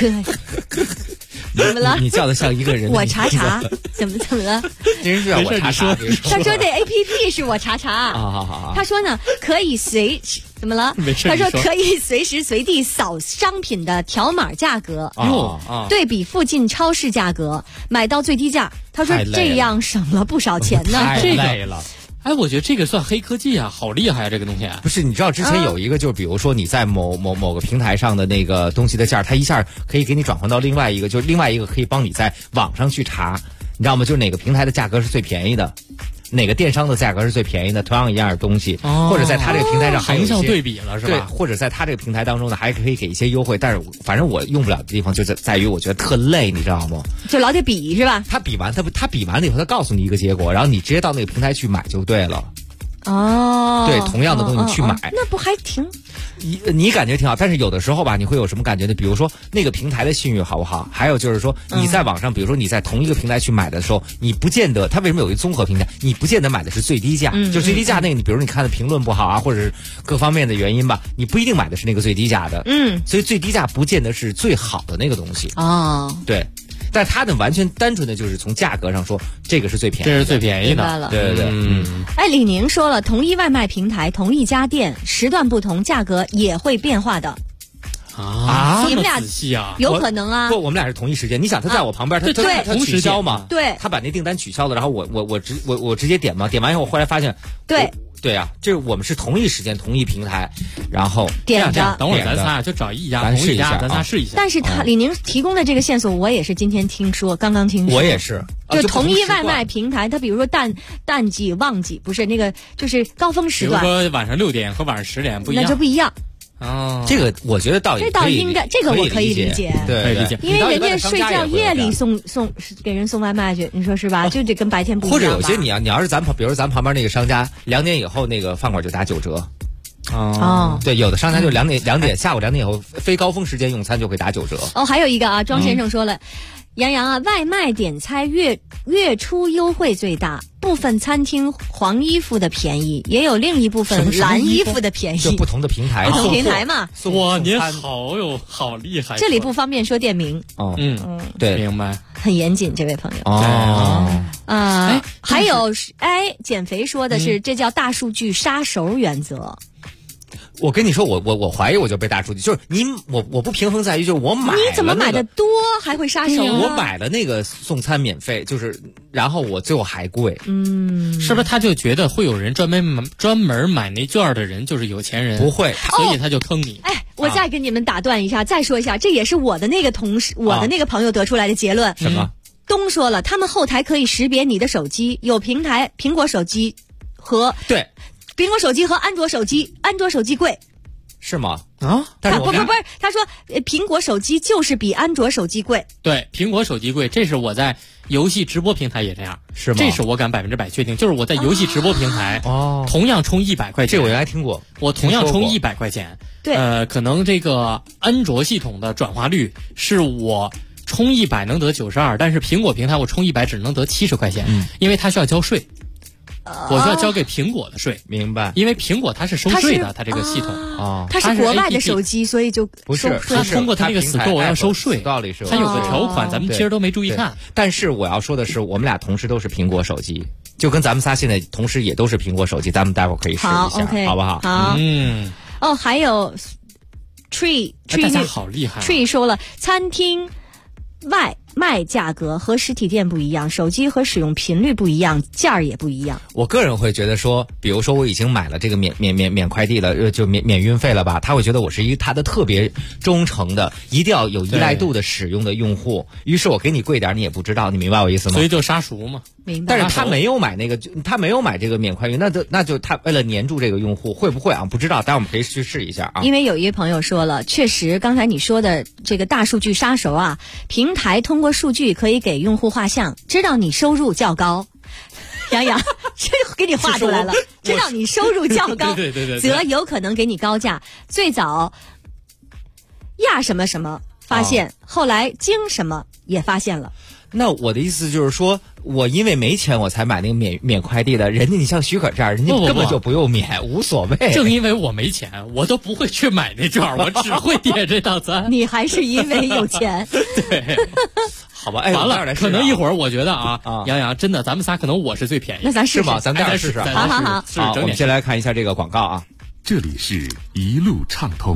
怎么了？ 你叫的像一个人。 我查查，怎么了？ 真是啊，我查查。 他说这 APP 是我查查。 好。 他说呢，可以怎么了？他说可以随时随地扫商品的条码价格，对比附近超市价格，买到最低价。他说这样省了不少钱呢。 太累了。 哎，我觉得这个算黑科技啊，好厉害啊，这个东西。 不是，你知道之前有一个，就是比如说你在某个平台上的那个东西的价，它一下可以给你转换到另外一个，就是另外一个可以帮你在网上去查，你知道吗？就是哪个平台的价格是最便宜的，哪个电商的价格是最便宜的，同样一样的东西，或者在他这个平台上还有一些横向对比了，是吧？ 对，或者在他这个平台当中呢，还可以给一些优惠，但是反正我用不了的地方就在于我觉得特累，你知道吗？ 就老得比是吧？ 他比完了以后，他告诉你一个结果，然后你直接到那个平台去买就对了。对，同样的东西去买， 那不还挺？ 你感觉挺好，但是有的时候吧，你会有什么感觉呢？比如说那个平台的信誉好不好？还有就是说你在网上，比如说你在同一个平台去买的时候，你不见得，它为什么有一个综合平台？你不见得买的是最低价，就最低价那个，你比如你看的评论不好啊，或者是各方面的原因吧，你不一定买的是那个最低价的。所以最低价不见得是最好的那个东西。对。但它呢，完全单纯的就是从价格上说，这个是最便宜的， 这是最便宜的。 对。 哎，李宁说了，同一外卖平台，同一家店，时段不同，价格也会变化的。 啊， 你们俩仔细啊？ 有可能啊。 不，我们俩是同一时间。你想他在我旁边，他取消嘛？ 对， 他把那订单取消了，然后我直接点嘛，点完以后我后来发现，对啊，这我们是同一时间同一平台，然后点着。 等会儿咱仨就找一家同一家，咱仨试一下。 但是李宁提供的这个线索，我也是今天刚刚听说。 我也是， 就同一外卖平台，它比如说淡季、旺季，不是那个就是高峰时段， 比如说晚上6点和晚上10点不一样， 那就不一样。 哦， 这个我觉得倒应该，这个我可以理解， 对，可以理解， 因为人家睡觉夜里给人送外卖去，你说是吧？就得跟白天不一样。 或者有些你要是比如咱旁边那个商家2点以后那个饭馆就打9折。 哦， 对，有的商家就2点下午2点以后非高峰时间用餐就会打9折。 哦，还有一个啊，庄先生说了。杨洋啊，外卖点菜月初优惠最大，部分餐厅黄衣服的便宜，也有另一部分蓝衣服的便宜， 就不同的平台， 不同平台嘛。 哇，您好厉害！ 这里不方便说店名。 哦，对， 明白， 很严谨，这位朋友。 哦， 还有减肥说的是这叫大数据杀熟原则。 我跟你说，我怀疑我就被大数据，就是我不平衡在于就是我买了你怎么买的多还会杀熟呢？ 我买了那个送餐免费，就是然后我最后还贵， 是不是他就觉得会有人专门买那券的人就是有钱人？ 不会， 所以他就坑你。 我再跟你们打断一下，再说一下，这也是我的那个同事，我的那个朋友得出来的结论。 什么？ 东说了，他们后台可以识别你的手机，有平台苹果手机和对。 苹果手机和安卓手机贵， 是吗？ 啊，不是，他说苹果手机就是比安卓手机贵。 对，苹果手机贵，这是我在游戏直播平台也这样， 是吗？ 这是我敢100%确定，就是我在游戏直播平台同样充100块钱， 这我原来听过， 我同样充100块钱， 对， 可能这个安卓系统的转化率是我充100能得92，但是苹果平台我充100只能得70块钱，因为它需要交税。我需要交给苹果的税， 明白？ 因为苹果它是收税的，它这个系统它是国外的手机，所以就不是它通过它那个 Store 要收税， 道理是它有个条款，咱们其实都没注意看。 但是我要说的是，我们俩同时都是苹果手机，就跟咱们仨现在同时也都是苹果手机，咱们待会儿可以试一下，好不好？ 好，还有 Tree 大家好厉害。 Tree 说了，餐厅外卖价格和实体店不一样，手机和使用频率不一样，价儿也不一样。 我个人会觉得说，比如说我已经买了这个免快递了，就免运费了吧，他会觉得我是他的特别忠诚的，一定要有依赖度的使用的用户。于是我给你贵点，你也不知道，你明白我意思吗？ 所以就杀熟嘛。 明白。 但是他没有买他没有买这个免快运，那就他为了黏住这个用户，会不会啊？不知道，但我们可以去试一下啊。 因为有一位朋友说了，确实刚才你说的这个大数据杀熟啊，平台通过数据可以给用户画像，知道你收入较高。杨洋，这给你画出来了，知道你收入较高， 对， 则有可能给你高价。最早亚什么什么发现，后来京什么也发现了。 那我的意思就是说，我因为没钱我才买那个免快递的，人家你像许可这样，人家根本就不用免，无所谓。 正因为我没钱，我都不会去买那券，我只会点这套餐。 你还是因为有钱。 对。 好吧， 完了，可能一会儿我觉得杨洋真的，咱们仨可能我是最便宜。 那咱试吧，咱待会儿试试。 好， 我们先来看一下这个广告啊。 这里是一路畅通。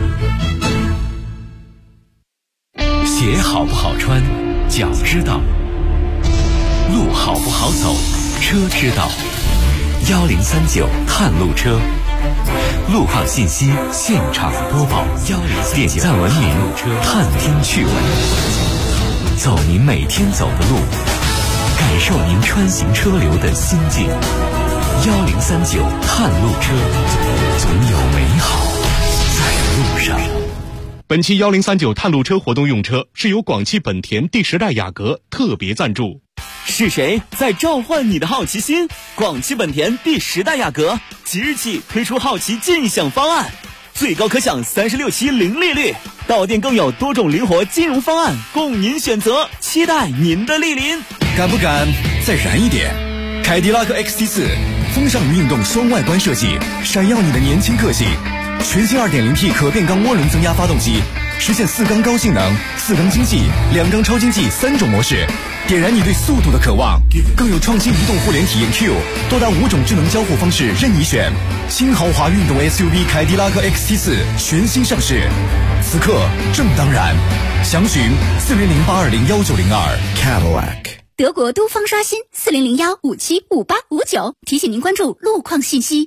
鞋好不好穿，脚知道；路好不好走，车知道。1039探路车，路况信息现场播报。点赞文明，探听趣闻，走您每天走的路，感受您穿行车流的心境。1039探路车，总有美好在路上。 本期1039探路车活动用车是由广汽本田第10代雅阁特别赞助。 是谁在召唤你的好奇心？广汽本田第10代雅阁即日起推出好奇尽享方案，最高可享36期零利率，到店更有多种灵活金融方案供您选择，期待您的莅临。 敢不敢再燃一点？凯迪拉克 XT4 风尚运动双外观设计，闪耀你的年轻个性。全新 2.0T 可变缸涡轮增压发动机，实现4缸高性能、4缸经济、2缸超经济3种模式， 点燃你对速度的渴望。更有创新移动互联体验 Q， 多达5种智能交互方式任你选。新豪华运动 SUV 凯迪拉克 XT4 全新上市，此刻正当然。详询4008201902 Cadillac。 德国都方刷新4001575859，提醒您关注路况信息。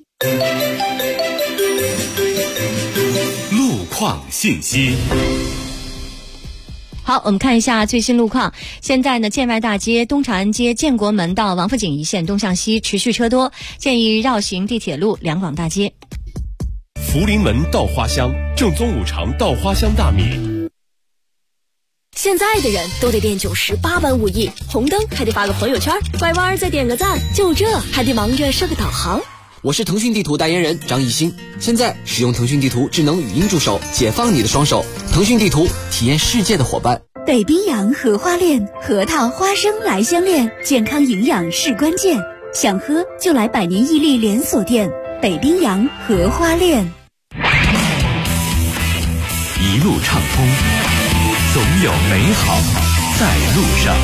路况信息。 好，我们看一下最新路况。现在呢，建外大街、东长安街、建国门到王府井一线东向西持续车多，建议绕行地铁路两广大街。 福临门稻花香，正宗五常稻花香大米。 现在的人都得练98般武艺，红灯还得发个朋友圈，拐弯再点个赞，就这还得忙着设个导航。 我是腾讯地图代言人张艺兴，现在使用腾讯地图智能语音助手，解放你的双手。腾讯地图，体验世界的伙伴。 北冰洋荷花恋，核桃花生来相恋，健康营养是关键。想喝就来百年屹立连锁店北冰洋荷花恋。 一路畅通，总有美好在路上。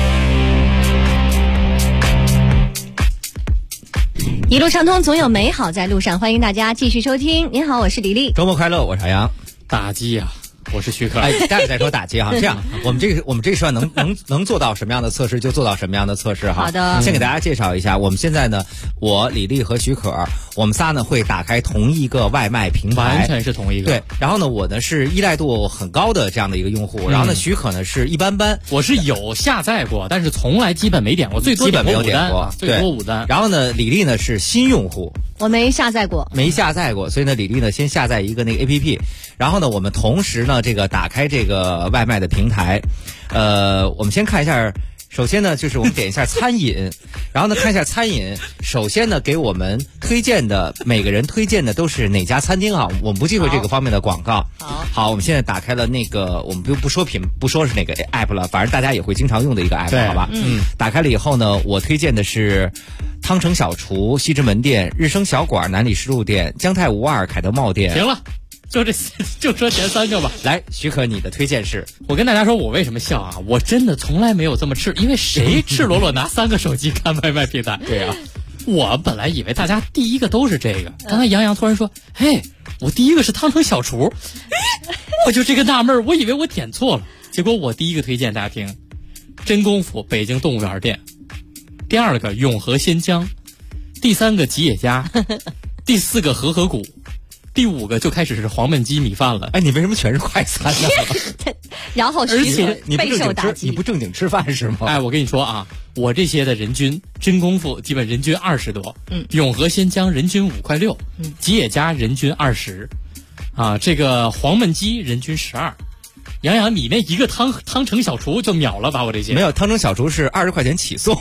一路畅通，总有美好在路上。欢迎大家继续收听。您好，我是李丽。 周末快乐，我是海洋。 打击呀！我是徐克。 待会再说打击哈。这样，我们这个时段能做到什么样的测试就做到什么样的测试哈。 好的。 先给大家介绍一下，我们现在呢，我李丽和徐可，我们仨呢会打开同一个外卖平台， 完全是同一个。 对。然后呢，我呢是依赖度很高的这样的一个用户，然后呢，徐可呢是一般般。 我是有下载过，但是从来基本没点过，最多基本没有点过， 最多5单。 然后呢，李丽呢是新用户。 我没下载过， 所以呢，李丽呢先下载一个那个 APP， 然后呢，我们同时呢这个打开这个外卖的平台，我们先看一下，首先呢就是我们点一下餐饮，然后呢看一下餐饮，首先呢给我们推荐的每个人推荐的都是哪家餐厅啊？我们不忌讳这个方面的广告。好，我们现在打开了那个，我们不说是哪个 app 了，反正大家也会经常用的一个 app， 好吧？打开了以后呢，我推荐的是汤城小厨、西直门店、日升小馆、南礼士路店、江泰无二、凯德茂店。 行了，就说前3个吧。 来，许可你的推荐是？ 我跟大家说，我为什么笑啊？我真的从来没有这么因为谁赤裸裸拿3个手机看外卖平台？ 对啊， 我本来以为大家第一个都是这个，刚才杨洋突然说，嘿，我第一个是汤城小厨，我就这个纳闷，我以为我点错了，结果我第一个推荐大家听，真功夫北京动物园店，第2个永和鲜江，第3个吉野家，第4个和合谷，第5个就开始是黄焖鸡米饭了。 哎，你为什么全是快餐呢？ 然后而且你备受打击，你不正经吃饭是吗？ 哎，我跟你说啊，我这些的人均真功夫基本人均20多，永和鲜江人均5块6，吉野家人均20，啊，这个黄焖鸡人均12。杨洋，你那一个汤城小厨就秒了吧？我这些没有，汤城小厨是20块钱起送。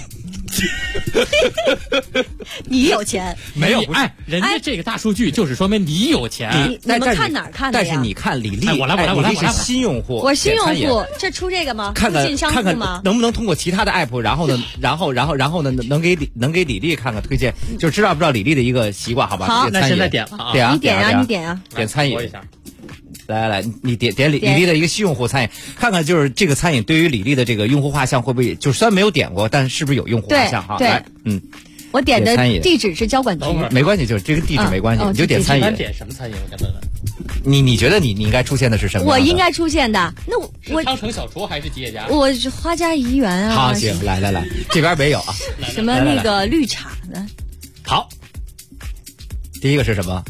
你有钱没有？ 哎，人家这个大数据就是说明你有钱。 你们看哪儿看的呀？ 但是你看李丽， 我来， 李丽是新用户， 我新用户，这出这个吗？ 看看能不能通过其他的 app， 然后呢，能给李丽看看推荐，就是知道不知道李丽的一个习惯，好吧？ 好， 那现在点了啊， 你点啊， 点餐饮。 说一下。 来，你点李丽的一个新用户餐饮，看看就是这个餐饮对于李丽的这个用户画像会不会，就是虽然没有点过，但是不是有用户画像哈？ 来，我点的地址是交管局， 没关系，就是这个地址没关系，你就点餐饮。 点什么餐饮？我先问问。 你觉得你应该出现的是什么？ 我应该出现的，那我汤城小厨还是吉野家？ 我是花家怡园啊。 好，行，来，这边没有啊。 什么那个绿茶呢？ 好，第一个是什么？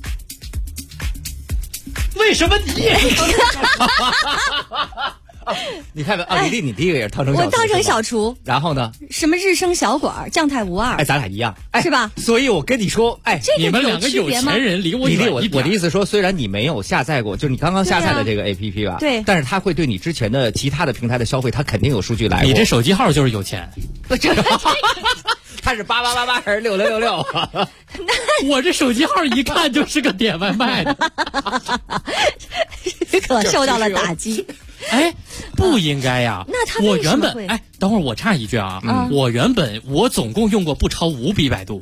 为什么你也是汤城小厨？ 你看看啊，李丽，你第一个也是汤城小厨。 我汤城小厨。 然后呢？ 什么日升小馆、酱泰无二？ 哎，咱俩一样，哎， 是吧？ 所以我跟你说，哎， 你们2个有钱人离我远一点。 我的意思说，虽然你没有下载过，就是你刚刚下载的这个 APP 吧， 对， 但是它会对你之前的其他的平台的消费，它肯定有数据来过。 你这手机号就是有钱。 不是。 他是8888还是6666？ 我这手机号一看就是个点外卖的， 可受到了打击。 哎，不应该呀。 那他我原本等会儿我插一句啊，我总共用过不超5笔百度，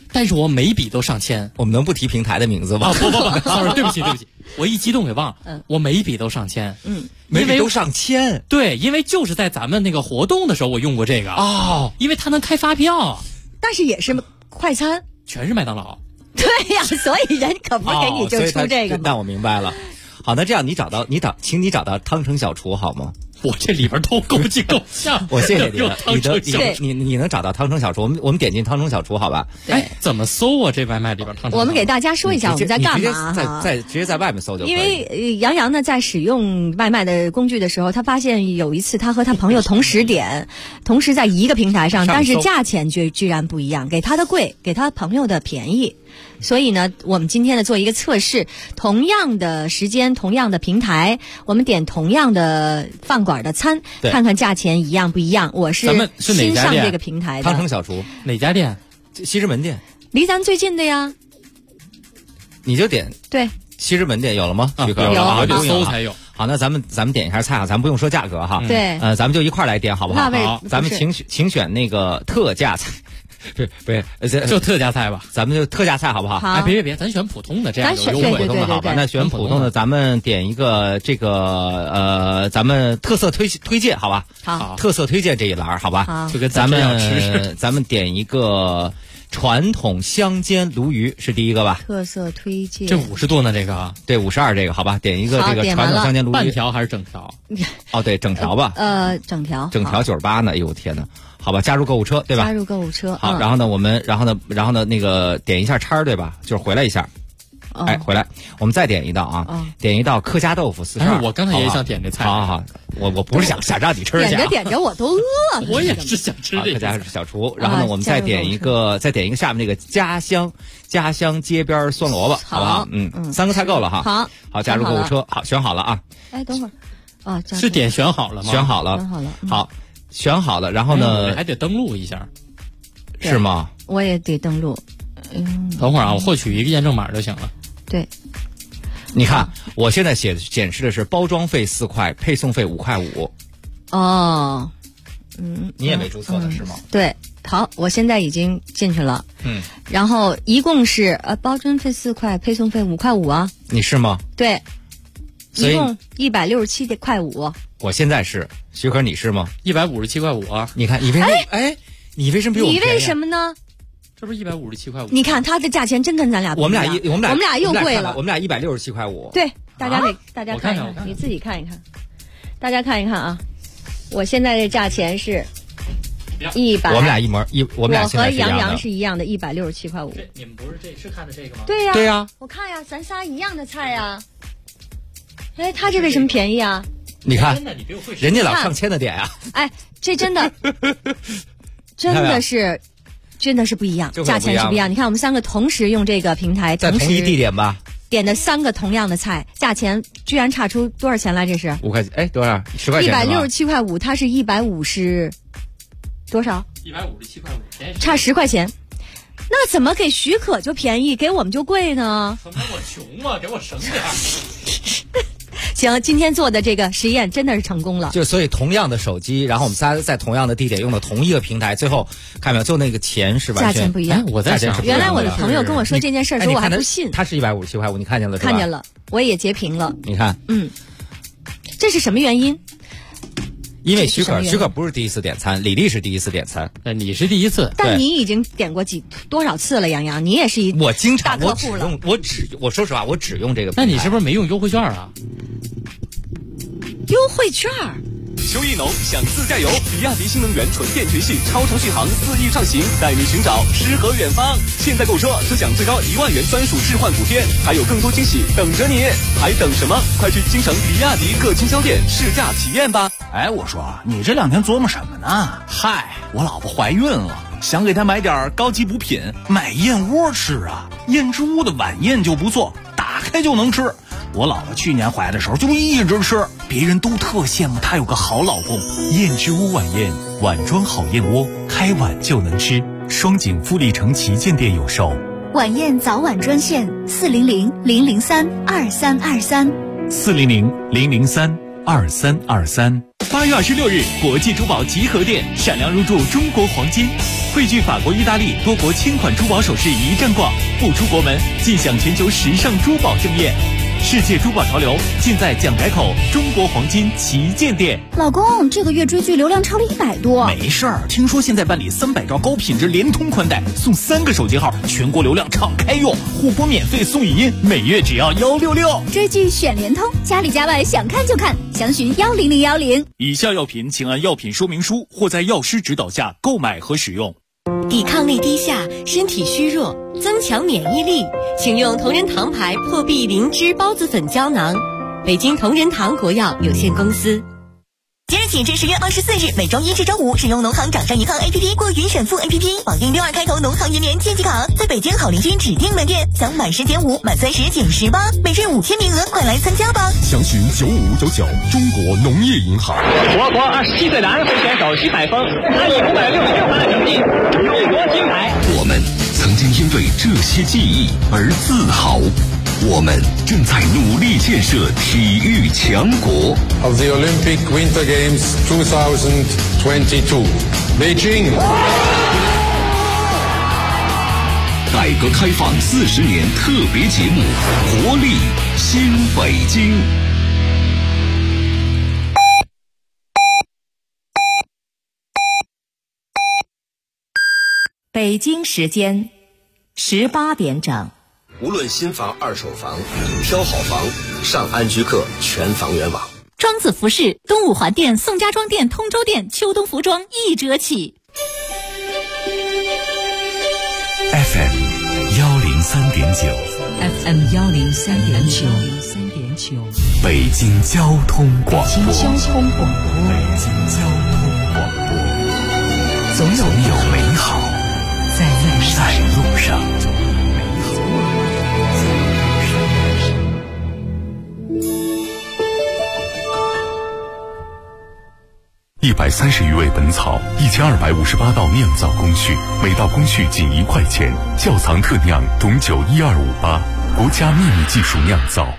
但是我每笔都上千。 我们能不提平台的名字吗？ 不，sorry， 对不起，我一激动给忘了。我每笔都上千。 每笔都上千。 对，因为就是在咱们那个活动的时候，我用过这个因为它能开发票， 但是也是快餐， 全是麦当劳。 对呀，所以人可不给你就出这个嘛。 那我明白了。好，那这样请你找到汤臣小厨好吗？ 我这里边都够劲够呛。 我谢谢你了，你能找到汤臣小厨，我们点进汤臣小厨好吧？ 怎么搜啊？这外卖里边汤臣？ 我们给大家说一下我们在干嘛哈。直接在外面搜就可以。 因为杨洋呢在使用外卖的工具的时候，他发现有一次他和他朋友同时点，同时在一个平台上，但是价钱居然不一样，给他的贵，给他朋友的便宜。所以呢，我们今天呢做一个测试，同样的时间，同样的平台，我们点同样的饭馆的餐，看看价钱一样不一样。我是新上这个平台的汤臣小厨， 哪家店？ 西直门店， 离咱最近的呀。 你就点对西直门店有了吗？ 有，得搜才有。 好，那咱们点一下菜啊，咱们不用说价格哈。 对， 咱们就一块来点好不好？ 好， 咱们请选那个特价菜。不是， 就特价菜吧， 咱们就特价菜好不好？ 好， 别，咱选普通的，这样有优惠。 普通的好吧？那选普通的，咱们点一个这个咱们特色推荐好吧？ 好， 特色推荐这一栏好吧？ 好， 就跟咱们点一个传统香煎鲈鱼是第一个吧？ 特色推荐， 这50多呢，这个对52这个好吧？点一个这个传统香煎鲈鱼， 半条还是整条？ 对，整条吧。 整条 98呢？哎呦天哪！好吧，加入购物车对吧？ 加入购物车。 好，然后呢，那个点一下叉对吧？就是回来一下。回来，我们再点一道啊，点一道客家豆腐42。 我刚才也想点这菜。 好，我不是想让你吃去。 点着我都饿了。 我也是想吃这个。 客家小厨，然后呢，我们再点一个下面那个家乡街边酸萝卜，好不好？3个菜够了哈。好，加入购物车。好，选好了啊。 等会儿是点选好了吗？ 选好了。好。选好了，然后呢？ 还得登录一下， 是吗？ 我也得登录。 等会儿啊，我获取一个验证码就行了。 对， 你看，我现在显示的是包装费4块，配送费5块5。 哦， 你也没注册的是吗？ 对，好，我现在已经进去了。然后一共是包装费4块，配送费5块5啊。 你是吗？ 对，一共167块5。 我现在是徐可，你是吗 ？157块5啊！ 你看，你为什么？你为什么比我便宜？ 你为什么呢？ 这不是157块5？ 你看他的价钱真跟咱俩不一样。我们俩又贵了。 我们俩167块5。 对，大家看一看，你自己看一看，大家看一看啊！我现在的价钱是100。 我们俩我们俩和杨洋是一样的167块5。 你们不是是看的这个吗？ 对呀， 对呀， 我看呀，咱仨一样的菜呀。他这为什么便宜啊？ 你看，人家老上千的点啊！ 这真的是不一样，价钱是不一样。你看，我们3个同时用这个平台， 在同一地点吧， 点的3个同样的菜，价钱居然差出多少钱来？这是 5块钱，多少？10块钱 ？167块5，它是150多少 ？157块5， 差10块钱。那怎么给许可就便宜，给我们就贵呢？ 说明我穷嘛，给我省点。 行，今天做的这个实验真的是成功了。 所以同样的手机，然后我们仨在同样的地点用的同一个平台，最后看没有？就那个钱是完全价钱不一样。 我在想， 原来我的朋友跟我说这件事的时候，我还不信。 他是157块5，你看见了是吧？ 看见了，我也截屏了。 你看， 这是什么原因？ 因为许可不是第一次点餐，李丽是第一次点餐， 你是第一次。 但你已经点过多少次了，杨洋？你也是我经常大客户了。 我说实话，我只用这个平台。 那你是不是没用优惠券啊？ 优惠券。 秋意浓，想自驾游，比亚迪新能源纯电全系超长续航4亿畅行，带你寻找诗和远方。现在购车只享最高1万元专属置换补贴，还有更多惊喜等着你，还等什么？快去京城比亚迪各经销店试驾体验吧！ 我说你这2天琢磨什么呢？嗨，我老婆怀孕了，想给她买点高级补品，买燕窝吃啊。燕之屋的晚宴就不错，打开就能吃。我老婆去年怀的时候就一直吃，别人都特羡慕她有个好老公。 燕之屋晚宴，碗装好燕窝，开碗就能吃。双井富力城旗舰店有售。 晚宴早晚专线400-003-2323，400-003-2323。 8月26日，国际珠宝集合店闪亮入驻中国黄金，汇聚法国、意大利多国轻款珠宝首饰一站逛，不出国门尽享全球时尚珠宝盛宴。世界珠宝潮流尽在蒋改口中国黄金旗舰店。 老公，这个月追剧流量超了100多。 没事儿，听说现在办理300兆高品质联通宽带，送3个手机号，全国流量敞开用，互播免费送语音，每月只要166。 追剧选联通，家里家外想看就看，详询10010。 以下药品请按药品说明书或在药师指导下购买和使用。 抵抗力低下，身体虚弱，增强免疫力，请用同仁堂牌破壁灵芝孢子粉胶囊。北京同仁堂国药有限公司。 即日起至10月24日，每周1至周5，使用农行掌上银行 APP 或云选付 APP 绑定62开头农行银联借记卡，在北京好邻居指定门店享满10减5，满30减18，每日5000名额，快来参加吧！ 详询9599，中国农业银行。 我国27岁男飞选手徐海峰，他以566分的成绩勇夺金牌。 我们曾经因为这些记忆而自豪。我们正在努力建设体育强国。 Of the Olympic Winter Games 2022, Beijing. 改革开放40年特别节目，活力新北京。 北京时间18点整。 无论新房、二手房，挑好房，上安居客全房源网。 庄子服饰、东五环店、宋家庄店、通州店秋冬服装1折起。 FM 103.9， 北京交通广播，总有美好在路上。130余味本草，1258道酿造工序，每道工序仅1块钱。窖藏特酿董酒12588，国家秘密技术酿造。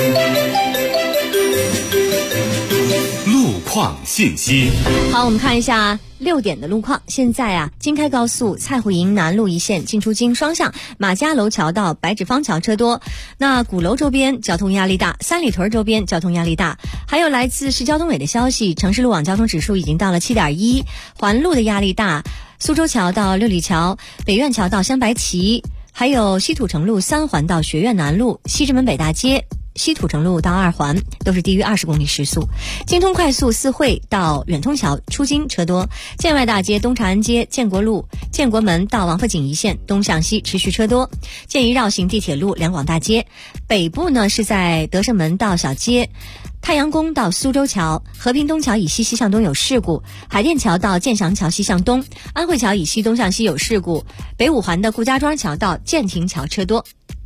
路况信息。 好，我们看一下6点的路况。现在京开高速蔡湖营南路一线进出京双向，马家楼桥到白纸坊桥车多。那鼓楼周边交通压力大，三里屯周边交通压力大。还有来自市交通委的消息，城市路网交通指数已经到了7.1，环路的压力大，苏州桥到六里桥，北苑桥到香白旗，还有西土城路3环到学院南路，西直门北大街西土城路到2环都是低于20公里时速。京通快速四惠到远通桥出京车多，建外大街、东长安街、建国路、建国门到王府井一线东向西持续车多。建议绕行地铁路两广大街，北部呢是在德胜门到小街、太阳宫到苏州桥、和平东桥以西西向东有事故，海淀桥到建祥桥西向东，安慧桥以西东向西有事故，北五环的顾家庄桥到建亭桥车多。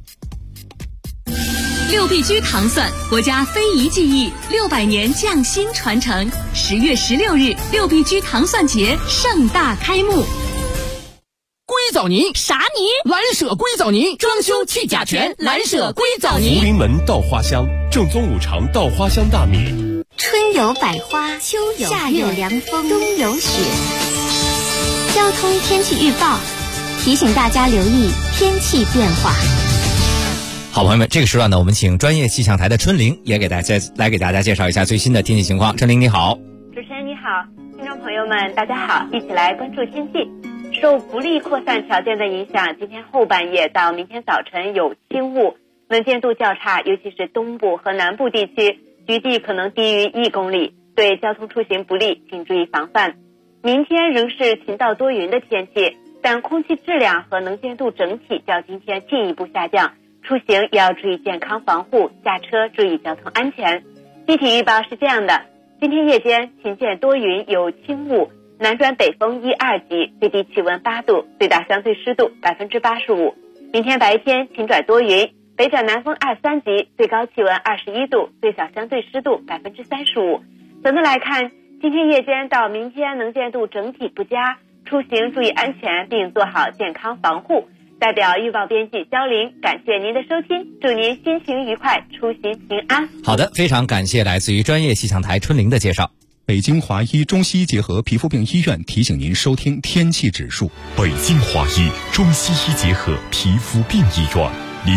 6必居糖蒜，国家非遗技艺600年匠心传承。10月16日，6必居糖蒜节盛大开幕。 硅藻泥啥泥？ 蓝舍硅藻泥，装修去甲醛，蓝舍硅藻泥。 福临门稻花香，正宗五常稻花香大米。 春有百花，秋有夏有凉风，冬有雪。交通天气预报提醒大家留意天气变化。 好朋友们，这个时段呢，我们请专业气象台的春玲也给大家介绍一下最新的天气情况。春玲你好。 主持人你好，听众朋友们大家好，一起来关注天气。受不利扩散条件的影响，今天后半夜到明天早晨有轻雾，能见度较差，尤其是东部和南部地区，局地可能低于1公里，对交通出行不利，请注意防范。明天仍是晴到多云的天气，但空气质量和能见度整体较今天进一步下降，出行也要注意健康防护，驾车注意交通安全。具体预报是这样的，今天夜间晴见多云有轻雾，南转北风1、2级，最低气温8度，最大相对湿度85%。明天白天晴转多云，北转南风2、3级，最高气温21度，最小相对湿度35%。总的来看，今天夜间到明天能见度整体不佳，出行注意安全并做好健康防护。代表预报编辑焦玲，感谢您的收听，祝您心情愉快，出行平安。 好的，非常感谢来自于专业气象台春玲的介绍。 北京华医中西医结合皮肤病医院提醒您收听天气指数。 北京华医中西医结合皮肤病医院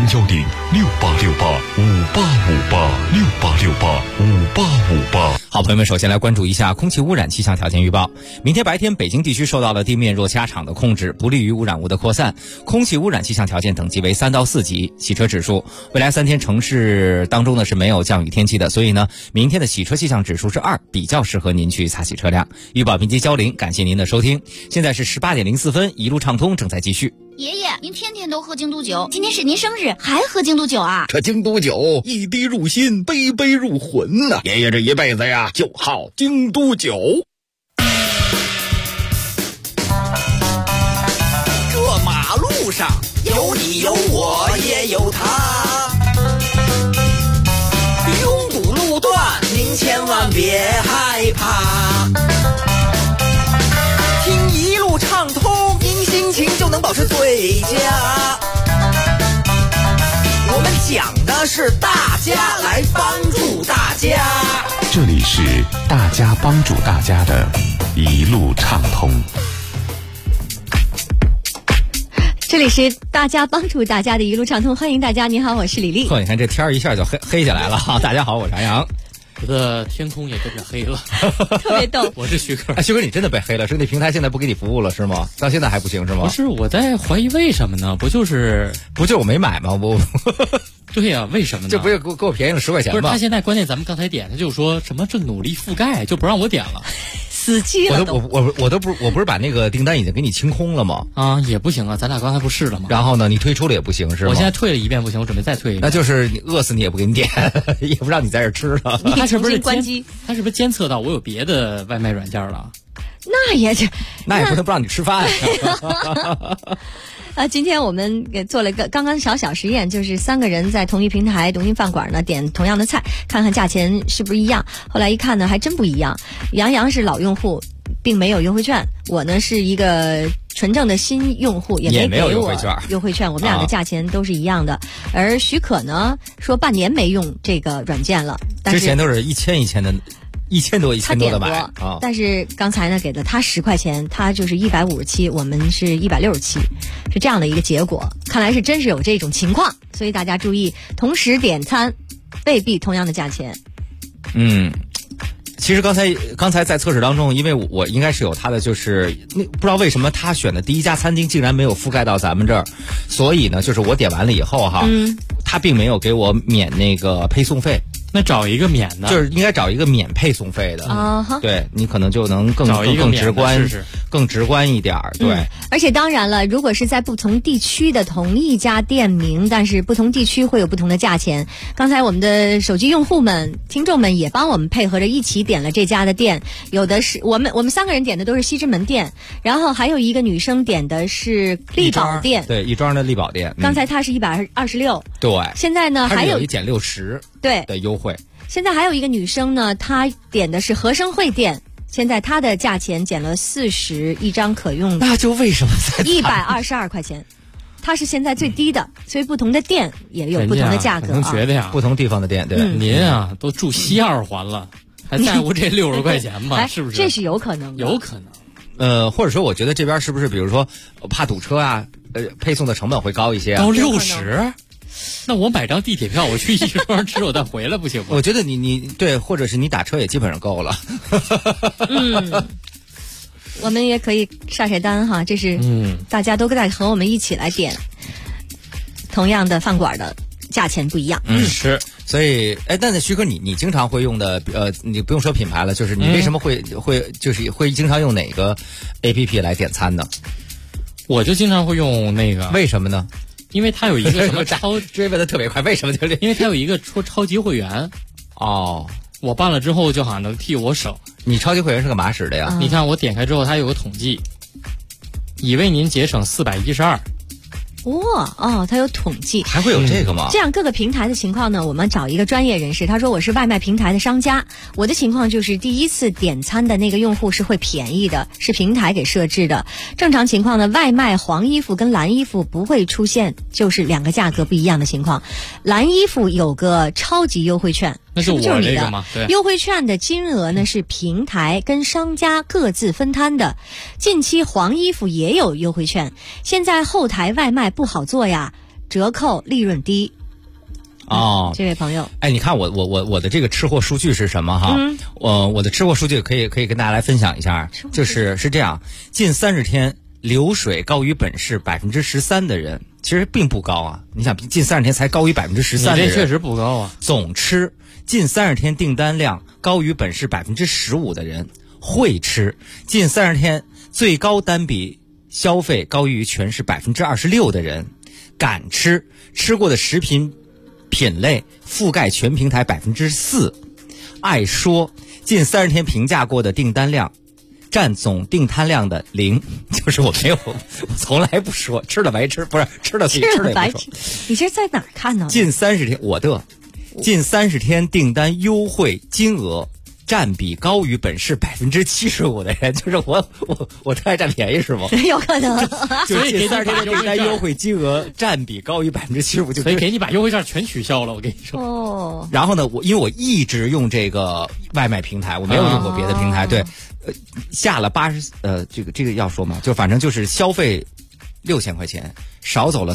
，0106868585858 好，朋友们，首先来关注一下空气污染气象条件预报。明天白天，北京地区受到了地面弱气压场的控制，不利于污染物的扩散，空气污染气象条件等级为3到4级。洗车指数，未来3天城市当中呢是没有降雨天气的，所以呢，明天的洗车气象指数是2，比较适合您去擦洗车辆。预报编辑焦林，感谢您的收听。现在是18点04分，一路畅通正在继续。 爷爷，您天天都喝京都酒，今天是您生日，还喝京都酒啊？ 这京都酒一滴入心，杯杯入魂呐！爷爷这一辈子呀，就好京都酒。 这马路上有你有我也有他，拥堵路段您千万别害怕，听一路畅通，您心情就能保持最佳。我们讲的是大家来帮助大家， 这里是大家帮助大家的一路畅通。 这里是大家帮助大家的一路畅通，欢迎大家。你好，我是李丽。 你看这天儿一下就黑下来了哈！大家好，我是杨洋。 我的天空也跟着黑了， 特别逗。 我是徐哥， 徐哥，你真的被黑了？是那平台现在不给你服务了是吗？到现在还不行是吗？ 不是，我在怀疑为什么呢？不就是我没买吗？ 对呀，为什么呢？ 这不是给我便宜了10块钱吗？ 不是，他现在关键咱们刚才点，他就说什么正努力覆盖，就不让我点了。 死机了都！ 我不是把那个订单已经给你清空了吗？ 啊，也不行啊，咱俩刚才不试了吗？ 然后呢，你退出了也不行是吗？ 我现在退了一遍不行，我准备再退一遍。 那就是你饿死你也不给你点，也不让你在这吃了。 他是不是关机？ 他是不是监测到我有别的外卖软件了？ 那也不能不让你吃饭。 今天我们给做了一个刚刚小实验，就是3个人在同一平台同一饭馆呢点同样的菜，看看价钱是不是一样。后来一看呢，还真不一样。杨是老用户，并没有优惠券；我呢是一个纯正的新用户，也没有优惠券。我们俩的价钱都是一样的。而许可呢说半年没用这个软件了，但是之前都是1000的。1000多的买啊！ 但是刚才呢给了他10块钱，他就是157，我们是167，是这样的一个结果。看来是真是有这种情况，所以大家注意，同时点餐未必同样的价钱。 其实刚才在测试当中，因为我应该是有他的，就是不知道为什么他选的第一家餐厅竟然没有覆盖到咱们这儿，所以呢，就是我点完了以后哈，他并没有给我免那个配送费。 那找一个免的， 就是应该找一个免配送费的对你可能就能更直观，更直观一点对。 而且当然了，如果是在不同地区的同一家店名，但是不同地区会有不同的价钱。刚才我们的手机用户们、听众们也帮我们配合着一起点了这家的店，有的是我们3个人点的都是西直门店，然后还有一个女生点的是力宝店， 对，亦庄的力宝店。 刚才它是126， 对。 现在呢还有一减60 对的优惠。 现在还有一个女生呢，她点的是和生汇店，现在她的价钱减了40，一张可用， 那就为什么在 122块钱？它是现在最低的，所以不同的店也有不同的价格啊。觉得呀， 不同地方的店，对， 您啊都住西2环了，还在乎这60块钱吗？是不是？ 这是有可能的， 有可能。 或者说，我觉得这边是不是，比如说怕堵车啊，配送的成本会高一些啊？ 高60。那我买张地铁票，我去亦庄吃，我再回来不行吗？ 我觉得你对，或者是你打车也基本上够了。 我们也可以晒单哈，这是大家都在和我们一起来点同样的饭馆的价钱不一样。 是。所以，但是徐哥，你经常会用的，你不用说品牌了，就是你为什么会经常用哪个 APP 来点餐呢？ 我就经常会用那个， 为什么呢？ 因为它有一个什么追问的特别快，为什么？就是因为它有一个说超级会员。我办了之后就好像能替我省。 你超级会员是干嘛使的呀？ 你看我点开之后，它有个统计，已为您节省412。 它有统计， 还会有这个吗？ 这样各个平台的情况呢，我们找一个专业人士。他说我是外卖平台的商家，我的情况就是第一次点餐的那个用户是会便宜的，是平台给设置的。正常情况呢，外卖黄衣服跟蓝衣服不会出现就是2个价格不一样的情况。蓝衣服有个超级优惠券， 那就就是你的嘛。对， 优惠券的金额呢是平台跟商家各自分摊的。近期黄衣服也有优惠券，现在后台外卖不好做呀，折扣利润低。 哦， 这位朋友， 哎，你看我的这个吃货数据是什么哈？我的吃货数据可以跟大家来分享一下，是这样，近30天流水高于本市13%的人，其实并不高啊。你想，近30天才高于13%的人， 你这确实不高啊。 总吃近30天订单量高于本市15%的人，会吃近30天最高单笔消费高于全市26%的人，敢吃过的食品品类覆盖全平台4%，爱说近30天评价过的订单量占总订单量的0，就是我从来不说，吃了白吃，不是吃了自己吃了白吃。 你这在哪儿看呢？ 近30天近30天订单优惠金额占比高于本市75%的人，就是我特爱占便宜是吗？ 有可能。 就是近30天的订单优惠金额占比高于75%，就所以给你把优惠券全取消了，我跟你说。 哦。 然后呢，因为我一直用这个外卖平台，我没有用过别的平台，对，下了这个要说嘛，就反正就是消费6000块钱，少走了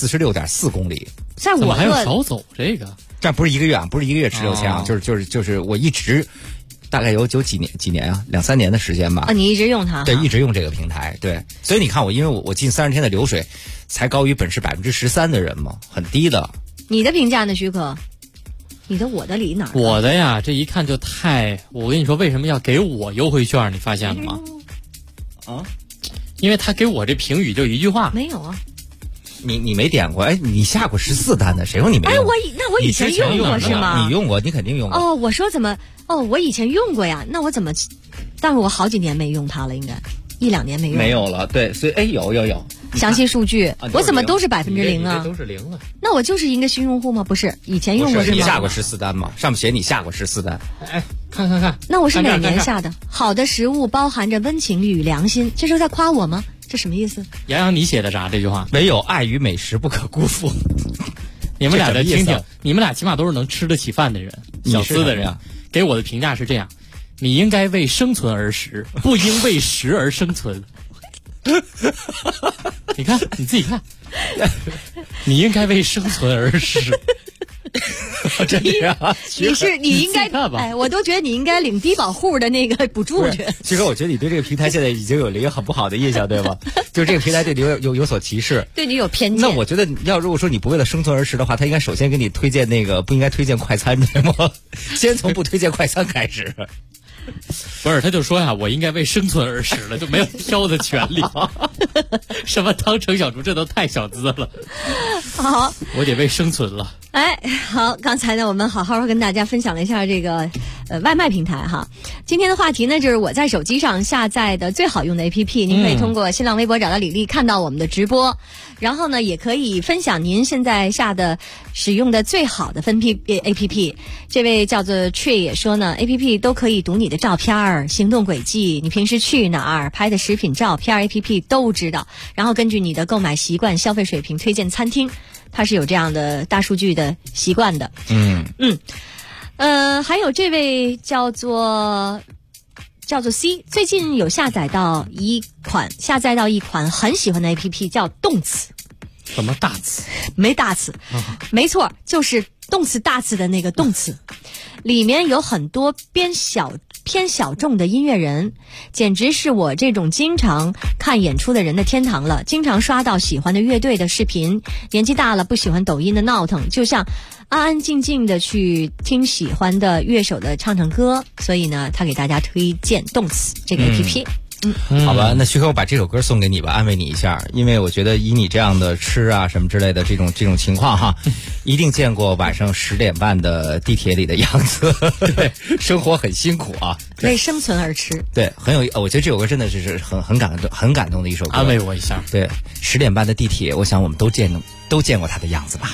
346.4公里。 在我还有少走这个？ 这不是一个月啊，不是一个月吃6000啊，就是我一直。大概有几年啊，2-3年的时间吧。 你一直用它？ 对，一直用这个平台。对，所以你看因为我近30天的流水，才高于本市13%的人嘛，很低的。 你的评价呢，许可？你的我的离哪儿？ 我的呀，这一看就我跟你说，为什么要给我优惠券？你发现了吗？啊？因为他给我这评语就一句话。 没有啊。 你没点过？哎，你下过14单的，谁说你没用？ 哎，我以前用过是吗？ 你用过，你肯定用过。 哦，我说怎么？哦，我以前用过呀，那我怎么？但是我好几年没用它了，应该1-2年没用。 没有了，对，所以有。 详细数据，我怎么都是0%啊？ 都是0啊？ 那我就是一个新用户吗？不是，以前用过是吗？ 你下过14单吗？上面写你下过14单。 哎，看。 那我是哪年下的？好的食物包含着温情与良心，这是在夸我吗？这什么意思？ 洋洋，你写的啥？这句话？ 唯有爱与美食不可辜负。 你们俩的听听，你们俩起码都是能吃得起饭的人，小资的人。给我的评价是这样：你应该为生存而食，不应为食而生存。你看，你自己看，你应该为生存而食。 真的啊！ 你应该哎，我都觉得你应该领低保户的那个补助去。 其实我觉得你对这个平台现在已经有了一个很不好的印象，对吧？就是这个平台对你有所歧视， 对你有偏见。 那我觉得如果说你不为了生存而食的话，他应该首先给你推荐不应该推荐快餐，对吗？先从不推荐快餐开始。 不是，他就说呀，我应该为生存而食了，就没有挑的权利。什么汤成小厨，这都太小资了。 好， 我得为生存了。 哎，好，刚才呢，我们好好跟大家分享了一下这个外卖平台哈。今天的话题呢，就是我在手机上下载的最好用的 APP，您可以通过新浪微博找到李丽，看到我们的直播。然后呢，也可以分享您现在使用的最好的APP。这位叫做 Tree 也说呢 ，APP 都可以读你的照片、行动轨迹，你平时去哪儿拍的食品照片 ，APP 都知道。然后根据你的购买习惯、消费水平推荐餐厅，它是有这样的大数据的习惯的。还有这位叫做 C， 最近有下载到一款很喜欢的 APP， 叫动词。 什么大词？ 没大词，没错，就是动词大词的那个动词。里面有很多偏小众的音乐人，简直是我这种经常看演出的人的天堂了。经常刷到喜欢的乐队的视频，年纪大了不喜欢抖音的闹腾，就像安安静静的去听喜欢的乐手的唱歌。所以呢，他给大家推荐动词这个 APP。 好吧，那徐哥，我把这首歌送给你吧，安慰你一下，因为我觉得以你这样的吃啊什么之类的这种情况哈，一定见过晚上10点半的地铁里的样子。对，生活很辛苦啊， 为生存而吃。 对，我觉得这首歌真的是很感动的一首歌。 安慰我一下。 对，10点半的地铁，我想我们都见过它的样子吧。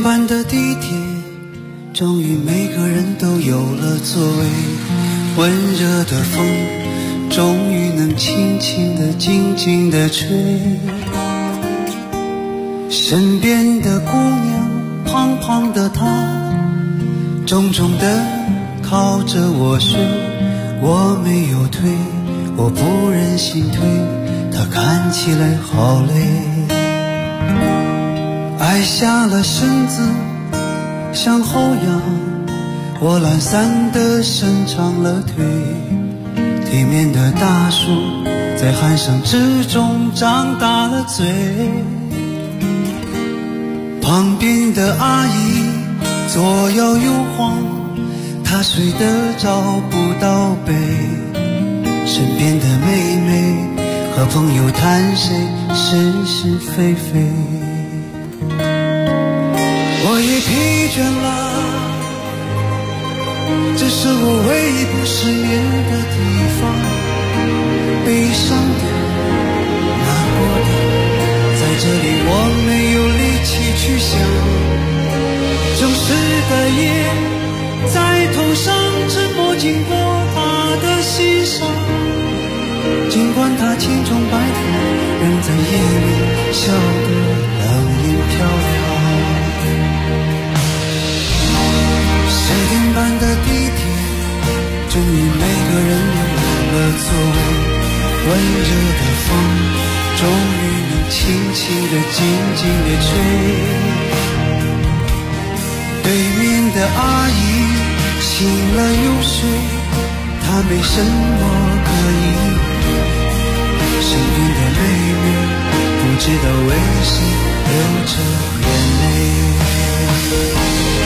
点半的地铁，终于每个人都有了座位。温热的风，终于能轻轻地静静地吹。身边的姑娘，胖胖的她，重重地靠着我睡。我没有推，我不忍心推，她看起来好累。矮下了身子向后仰，我懒散地伸长了腿。对面的大树在鼾声之中张大了嘴，旁边的阿姨左摇右晃，她睡得找不到北。身边的妹妹和朋友谈谁是是非非。我也疲倦了，这是我唯一不失眠的地方。悲伤的，难过的，在这里我没有力气去想。正式的夜在头上沉默经过他的心上，尽管他千疮百孔，仍在夜里笑得冷眼漂亮。10点半的地铁，终于每个人有了座位。温热的风，终于能轻轻地静静地吹。对面的阿姨醒了又睡，她没什么可以。身边的妹妹不知道为谁流着眼泪。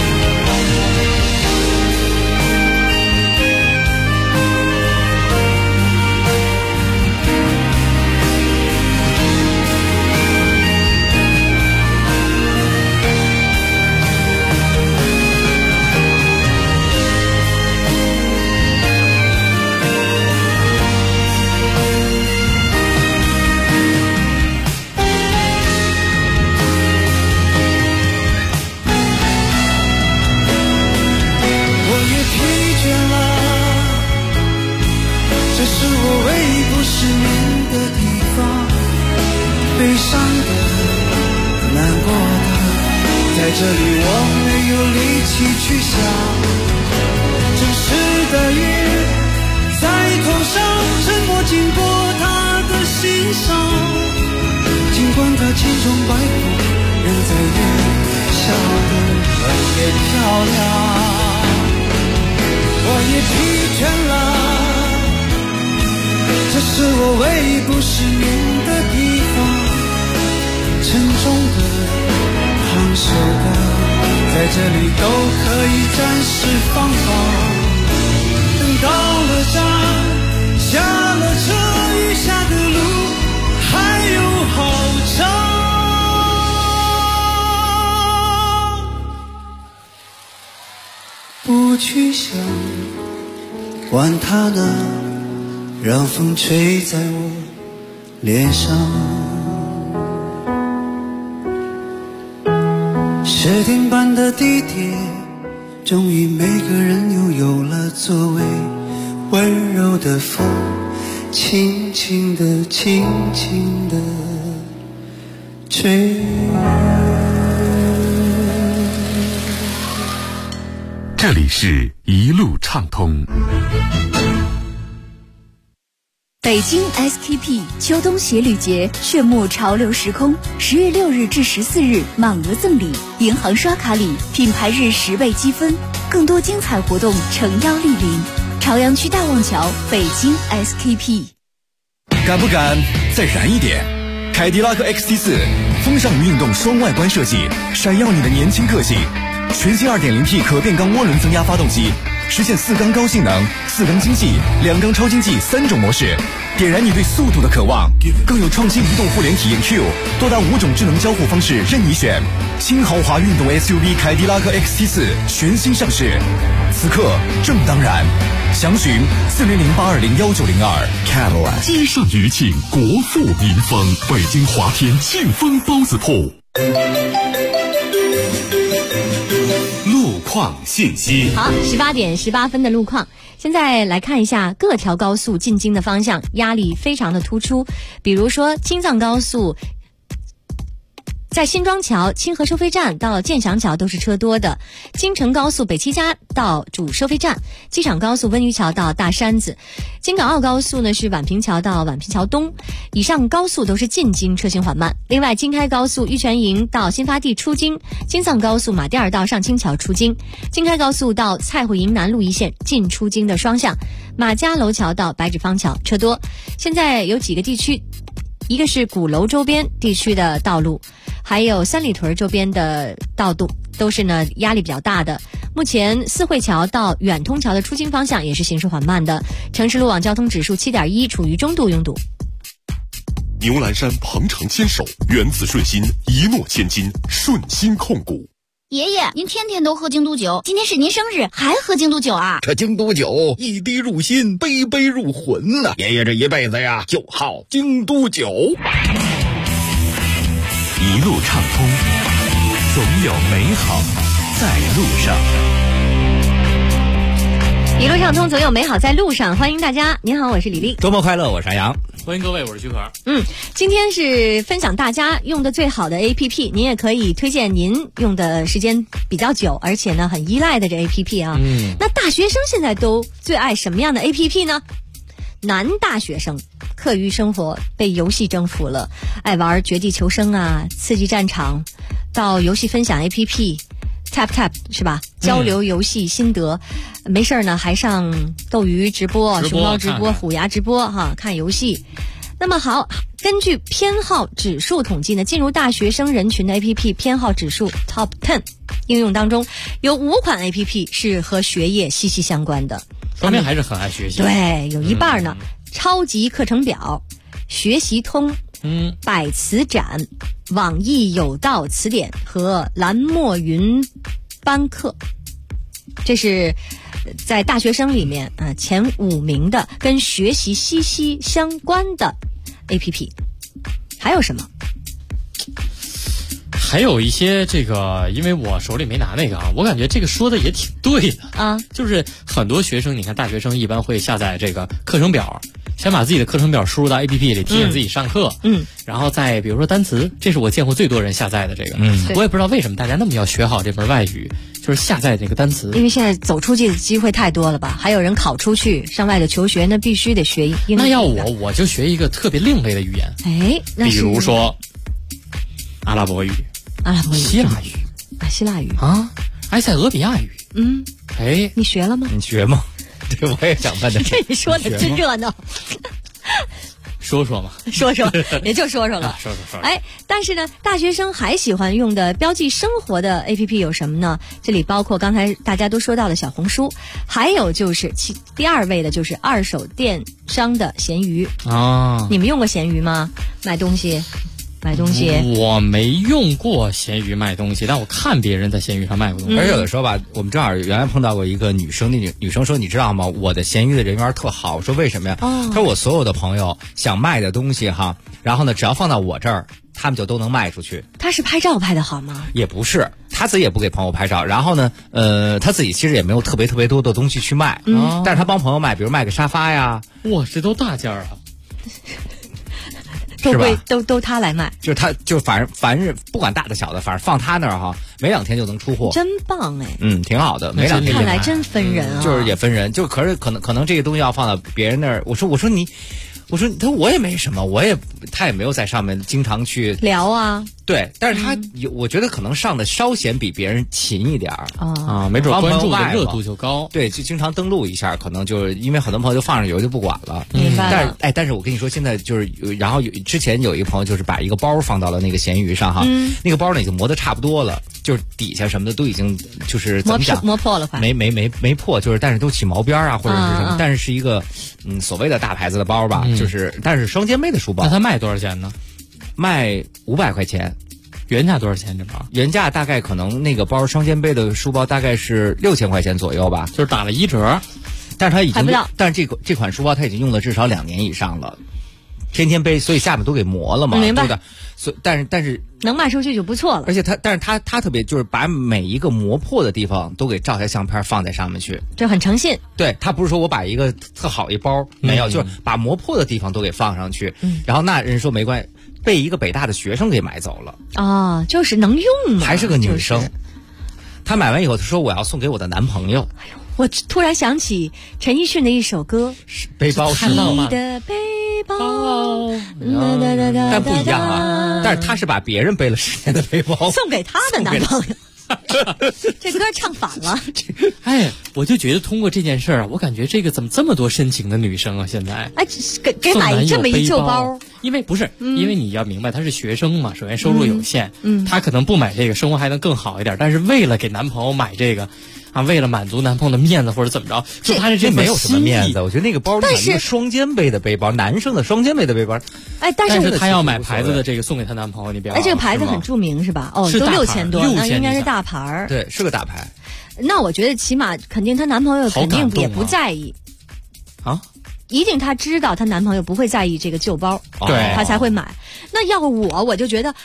悲伤的，难过的，在这里我没有力气去想。正式的夜在头上沉默经过他的心上，尽管他千疮百孔，仍在夜里笑得冷眼漂亮。我也疲倦了，这是我唯一不失眠的地方。沉重的，烫手的，在这里都可以暂时放放。等到了站，下了车，余下的路还有好长。不去想，管它呢，让风吹在我脸上。10点半的地铁，终于每个人又有了座位。温柔的风，轻轻地轻轻地吹。 这里是一路畅通。 北京 SKP 秋冬鞋履节炫目潮流时空，10月6日至14日满额赠礼，银行刷卡礼品牌日10倍积分，更多精彩活动诚邀莅临。朝阳区大望桥，北京 SKP。 敢不敢再燃一点？凯迪拉克 XT4 风尚与运动双外观设计，闪耀你的年轻个性。全新 2.0T 可变缸涡轮增压发动机，实现4缸高性能、4缸经济、2缸超经济3种模式，点燃你对速度的渴望。更有创新移动互联体验 Q， 多达5种智能交互方式任你选。新豪华运动 SUV 凯迪拉克 XT4 全新上市，此刻正当然。详询4008201902 Cadillac。 积善余庆，国富民丰。北京华天庆丰包子铺。 创信息。 好，18点18分的路况。现在来看一下各条高速进京的方向，压力非常的突出。比如说京藏高速在新庄桥清河收费站到建祥桥都是车多的，京承高速北七家到主收费站，机场高速温榆桥到大山子，京港澳高速呢是宛平桥到宛平桥东，以上高速都是进京车行缓慢。另外京开高速玉泉营到新发地出京，京藏高速马甸儿到上清桥出京，京开高速到蔡慧营南路一线进出京的双向，马家楼桥到白纸坊桥车多。现在有几个地区，一个是鼓楼周边地区的道路，还有三里屯周边的道路都是呢压力比较大的。目前四惠桥到远通桥的出京方向也是行驶缓慢的，城市路网交通指数7.1，处于中度拥堵。 牛栏山鹏程牵手，原子顺心，一诺千金，顺心控股。 爷爷，您天天都喝京都酒，今天是您生日，还喝京都酒啊？ 这京都酒一滴入心，杯杯入魂呐！爷爷这一辈子呀，就好京都酒。 一路畅通，总有美好在路上。 一路畅通，总有美好在路上。欢迎大家，您好，我是李丽。 周末快乐，我是安阳。 欢迎各位，我是徐可。 今天是分享大家用的最好的 APP， 您也可以推荐您用的时间比较久，而且呢很依赖的这 APP 啊。那大学生现在都最爱什么样的 APP 呢？男大学生课余生活被游戏征服了，爱玩绝地求生啊、刺激战场，到游戏分享 APP。Tap Tap 是吧？交流游戏心得，没事呢还上斗鱼直播、熊猫直播、虎牙直播哈，看游戏。那么好，根据偏好指数统计呢，进入大学生人群的 APP 偏好指数 Top 10应用当中，有5款 APP 是和学业息息相关的， 说明还是很爱学习。 对，有一半呢。超级课程表、学习通、百词斩、网易有道词典和蓝墨云班课，这是在大学生里面前5名的跟学习息息相关的 APP。 还有什么？ 还有一些这个，因为我手里没拿那个啊，我感觉这个说的也挺对的啊。 就是很多学生，你看大学生一般会下载这个课程表，先把自己的课程表输入到 APP 里，提醒自己上课。然后再比如说单词，这是我见过最多人下载的这个。我也不知道为什么大家那么要学好这门外语，就是下载这个单词。 因为现在走出去的机会太多了吧？还有人考出去上外头求学，那必须得学英语。 那要我就学一个特别另类的语言。 那比如说阿拉伯语。希腊语希腊语啊，埃塞俄比亚语。 你学了吗？ 你学吗？对，我也想问的。 这你说的真热闹。 说说嘛， 说也就说了。 说。 但是呢，大学生还喜欢用的标记生活的 APP 有什么呢？这里包括刚才大家都说到的小红书，还有就是第2位的就是二手电商的闲鱼啊。 你们用过闲鱼吗？买东西。 我没用过闲鱼卖东西，但我看别人在闲鱼上卖过东西。 而有的时候吧，我们正好原来碰到过一个女生，那女生说：“你知道吗？我的闲鱼的人缘特好。”我说：“为什么呀？”她说：“我所有的朋友想卖的东西哈，然后呢，只要放到我这儿，他们就都能卖出去。” 她是拍照拍的好吗？ 也不是，她自己也不给朋友拍照。然后呢，她自己其实也没有特别多的东西去卖，但是她帮朋友卖，比如卖个沙发呀。 哇，这都大件啊！ 都他来卖， 就是他，就凡是不管大的小的，反正放他那儿哈，没2天就能出货， 真棒哎！ 挺好的，没2天。 看来真分人啊， 就是也分人，就可是可能这个东西要放到别人那儿，我说他我也没什么，他也没有在上面经常去聊啊。 对，但是他我觉得可能上的稍显比别人勤一点啊，没准关注的热度就高。 对，就经常登录一下，可能就是因为很多朋友就放上油就不管了。 明白了。 但是我跟你说，现在就是然后之前有一个朋友就是把一个包放到了那个闲鱼上哈，那个包呢已经磨得差不多了，就是底下什么的都已经就是怎么讲磨破了， 没破，就是但是都起毛边啊或者是什么，但是是一个所谓的大牌子的包吧，就是但是双肩背的书包。 那它卖多少钱呢？ 卖500块钱。 原价多少钱这包？ 原价大概可能那个包双肩背的书包大概是6000块钱左右吧， 就是打了1折。 但是它已经，但是这款书包它已经用了至少2年以上了。 天天背，所以下巴都给磨了嘛， 明白？ 对的。所以但是能卖出去就不错了。 而且他特别就是把每一个磨破的地方都给照下相片放在上面去， 这很诚信。 对，他不是说我把一个特好一包没有，就是把磨破的地方都给放上去。然后那人说没关系，被一个北大的学生给买走了。 啊，就是能用嘛， 还是个女生。她买完以后，她说我要送给我的男朋友。 哎呦，我突然想起陈奕迅的一首歌， 背包是你的背包， 但不一样啊。但是他是把别人背了10年的背包送给他的男朋友。这歌唱反了。 哎，我就觉得通过这件事儿啊，我感觉这个怎么这么多深情的女生啊？现在哎，给买这么一旧包， 因为不是，因为你要明白她是学生嘛，首先收入有限，她可能不买这个，生活还能更好一点。但是为了给男朋友买这个。啊，为了满足男朋友的面子或者怎么着，就他这没有什么面子。我觉得那个包是一个双肩背的背包，男生的双肩背的背包。 哎，但是他要买牌子的这个送给她男朋友，你别忘了。 哎，这个牌子很著名是吧？哦，都6000多，那应该是大牌儿。 对，是个大牌。 那我觉得起码肯定她男朋友肯定也不在意啊。 一定她知道她男朋友不会在意这个旧包， 对， 她才会买。那要我就觉得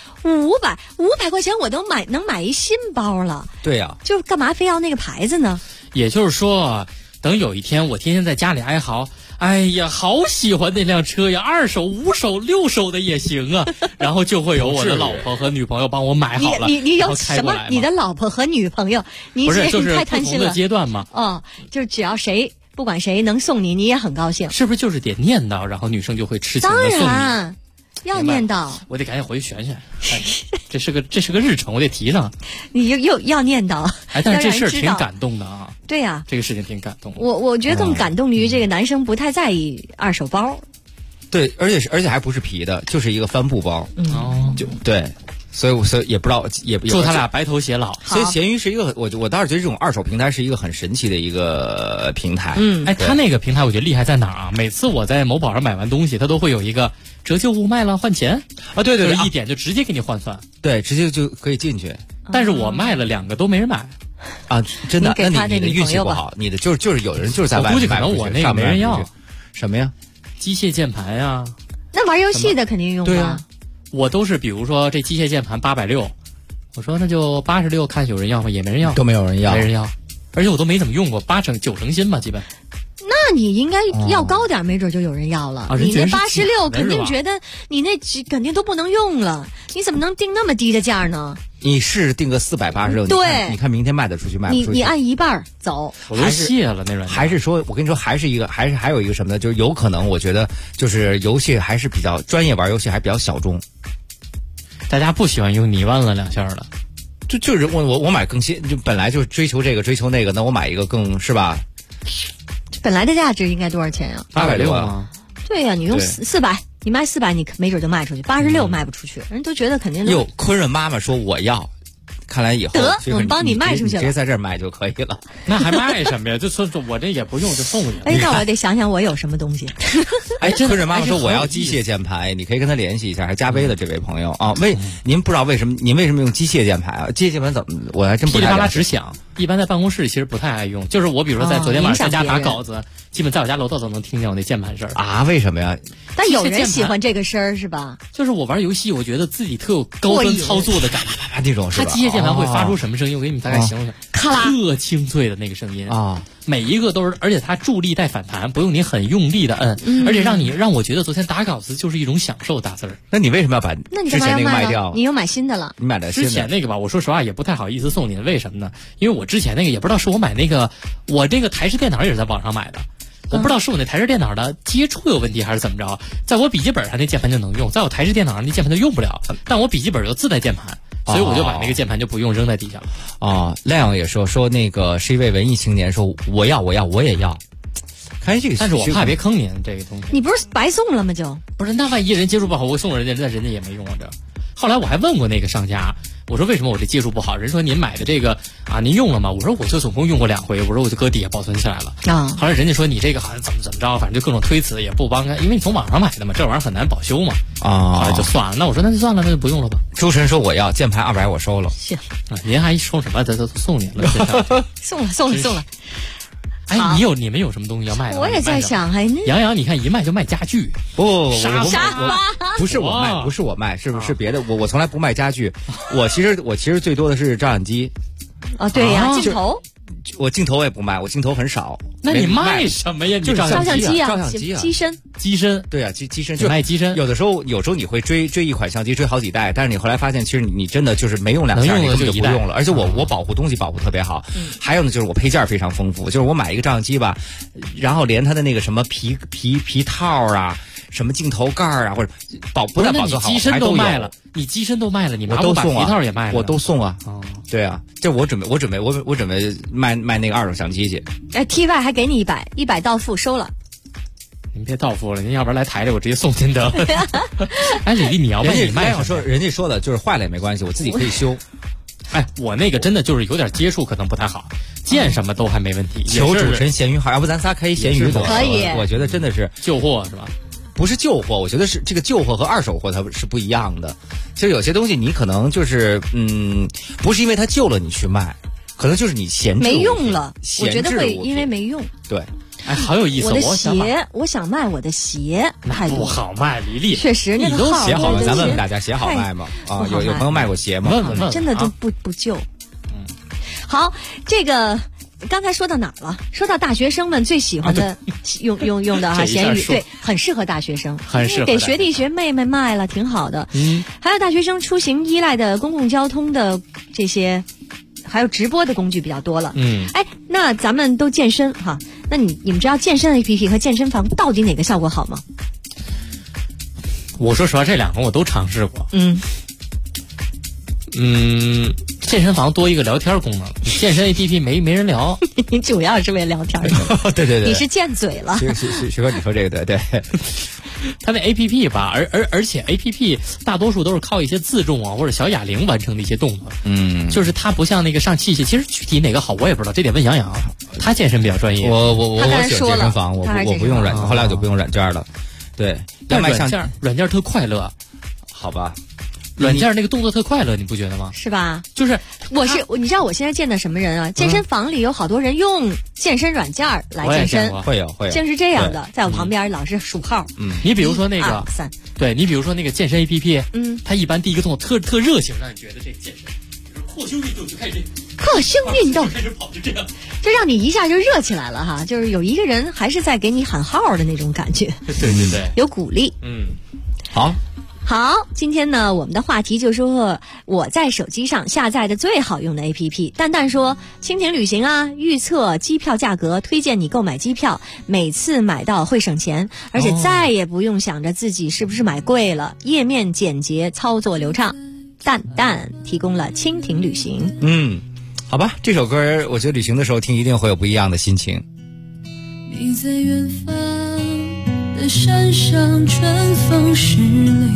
500块钱我都能买一新包了。 对呀， 就干嘛非要那个牌子呢？ 也就是说，等有一天我天天在家里哀嚎，哎呀，好喜欢那辆车呀，2手、5手、6手的也行啊，然后就会有我的老婆和女朋友帮我买好了。 你有什么？你的老婆和女朋友？你不是就是太贪心了。 不同的阶段嘛。 哦，就是只要谁。不管谁能送你，你也很高兴， 是不是？就是得念叨，然后女生就会痴情的送你。 当然要念叨， 我得赶紧回去选选。哎，这是个日程，我得提上。 你又要念叨， 哎，但是这事儿挺感动的啊。 对呀， 这个事情挺感动的。 我觉得更感动于这个男生不太在意二手包。 对，而且还不是皮的，就是一个帆布包。 哦， 就对。所以也不知道，也祝他俩白头偕老。 所以闲鱼是一个，我倒是觉得这种二手平台是一个很神奇的一个平台。 哎，他那个平台我觉得厉害在哪儿啊？每次我在某宝上买完东西，他都会有一个折旧物卖了换钱啊，对， 一点就直接给你换算， 对，直接就可以进去。 但是我卖了2个都没人买啊，真的？那你的运气不好，你的就是有人就是在外面我估计可能我那个没人要。 什么呀？ 机械键盘呀？ 那玩游戏的肯定用吧？ 对啊。我都是比如说这机械键盘860，我说那就86，看有人要吗？也没人要， 都没有人要， 没人要，而且我都没怎么用过，8成9成新吧，基本。 那你应该要高点，没准就有人要了。你那86肯定觉得你那肯定都不能用了，你怎么能定那么低的价呢？ 你是定个486， 对， 你看明天卖得出去卖不出去？ 你按一半走， 我都卸了那软件。 还是说，我跟你说，还有一个什么呢？就是有可能，我觉得就是游戏还是比较专业，玩游戏还比较小众。 大家不喜欢用你忘了2下了， 就是我买更新，就本来就追求这个追求那个，那我买一个更是吧？ 本来的价值应该多少钱啊 ？860啊？ 对呀，你用400，你卖400，你没准就卖出去，86卖不出去，人都觉得肯定。 哟，坤润妈妈说我要。看来以后得我们帮你卖出去了， 直接在这儿卖就可以了。 那还卖什么呀？就说我这也不用，就送你。 哎，那我得想想我有什么东西。 哎，坤润妈妈说我要机械键盘，你可以跟他联系一下，还加微了这位朋友啊。您不知道为什么？您为什么用机械键盘啊？机械键盘怎么？我还真不太。 噼里啪啦直响，一般在办公室其实不太爱用。就是我比如说在昨天晚上在家打稿子，基本在我家楼道都能听见我那键盘声啊？为什么呀？ 但有人喜欢这个声儿是吧？ 就是我玩游戏，我觉得自己特有高端操作的感觉。 那种是吧？ 它机械键盘会发出什么声音？我给你们大概形容一下， 咔啦， 特清脆的那个声音啊， 每一个都是，而且它助力带反弹，不用你很用力的摁，而且让我觉得昨天打稿子就是一种享受。打字儿， 那你为什么要把之前那个卖掉？ 你又买新的了？ 你买的新的？ 之前那个吧，我说实话也不太好意思送你，为什么呢？因为我之前那个也不知道是我买那个，我这个台式电脑也是在网上买的。我不知道是我那台式电脑的接触有问题还是怎么着，在我笔记本上那键盘就能用，在我台式电脑上那键盘就用不了，但我笔记本有自带键盘，所以我就把那个键盘就不用，扔在地下了。 哦，Leon也说那个是一位文艺青年，说我也要。看这个， 但是我怕别坑您这个东西。 你不是白送了吗？就不是，那万一人接触不好，我送人家，那人家也没用啊。这后来我还问过那个商家，我说为什么我这接触不好？人说您买的这个啊，您用了吗？我说我就总共用过2回，我说我就搁底下保存起来了啊。后来人家说你这个好像怎么着，反正就各种推辞，也不帮，因为你从网上买的嘛，这玩意儿很难保修嘛啊。后来就算了，那我说那就算了，那就不用了吧。 朱晨说我要键盘200，我收了。 行啊，您还收什么？这都送您了， 送了。 哎，你们有什么东西要卖的？ 我也在想，哎， 杨洋，你看一卖就卖家具， 不， 沙发不是我卖，是不是别的？我从来不卖家具，我其实最多的是照相机。 对呀，镜头。 我镜头我也不卖，我镜头很少。 那你卖什么呀？你就是照相机啊， 照相机啊， 机身。 对啊，机身就卖机身。 有的时候你会追一款相机，追好几代，但是你后来发现，其实你真的就是没用2下，你根本就不用了。而且我保护东西保护特别好。还有呢，就是我配件非常丰富，就是我买一个照相机吧，然后连它的那个什么皮套啊。什么镜头盖啊，或者不但保存好， 你机身都卖了，你机身都卖了，你麻烦把皮套也卖了， 我都送啊。对啊，这我准备卖那个2手相机去。 哎 ，TY 还给你100到付收了。 您别到付了，您要不然来台里我直接送您得了。哎，李丽，你要不你卖上说，人家说的就是坏了也没关系，我自己可以修。 哎，我那个真的就是有点接触可能不太好，见什么都还没问题。 求主持人咸鱼号，要不咱仨开一咸鱼走？ 可以。 我觉得真的是旧货是吧？ 不是旧货，我觉得是这个旧货和2手货它是不一样的。其实有些东西你可能就是不是因为它旧了你去卖，可能就是你闲置没用了。我觉得会因为没用。 对， 哎，好有意思。 我的鞋，我想卖我的鞋， 那不好卖，李丽。 确实， 你都鞋好卖，咱问问大家鞋好卖吗？啊，有朋友卖过鞋吗？ 问真的都不旧。好，这个。刚才说到哪儿了？说到大学生们最喜欢的用的哈闲鱼，对，很适合大学生， 很适合给学弟学妹们卖了，挺好的。还有大学生出行依赖的公共交通的这些，还有直播的工具比较多了。哎，那咱们都健身哈，那你们知道健身 APP 和健身房到底哪个效果好吗？ 我说实话，这2个我都尝试过。健身房多一个聊天功能，健身 APP 没人聊。 你主要是为了聊天。 对， 你是贱嘴了。 徐哥，你说这个对。 他那 APP 吧，而且 APP 大多数都是靠一些自重啊或者小哑铃完成的一些动作。就是它不像那个上器械，其实具体哪个好我也不知道，这得问杨洋，他健身比较专业。 我喜欢健身房，我不用软件，后来我就不用软件了。对， 但软件特快乐， 好吧。 软件那个动作特快乐，你不觉得吗？ 是吧？ 就是你知道我现在见的什么人啊？健身房里有好多人用健身软件来健身， 会有， 竟是这样的，在我旁边老是数号。 你比如说那个 1、2、3， 对你比如说那个健身 APP，它一般第一个动作特热情，让你觉得这个健身，比如扩胸运动就开始扩胸运动开始跑，就这样， 就让你一下就热起来了哈，就是有一个人还是在给你喊号的那种感觉。 对， 有鼓励。好，今天呢，我们的话题就说我在手机上下载的最好用的 APP。蛋蛋说，蜻蜓旅行啊，预测机票价格，推荐你购买机票，每次买到会省钱，而且再也不用想着自己是不是买贵了，页面简洁，操作流畅。蛋蛋提供了蜻蜓旅行。 好吧，这首歌我觉得旅行的时候听一定会有不一样的心情。 你在远方的山上，春风十里，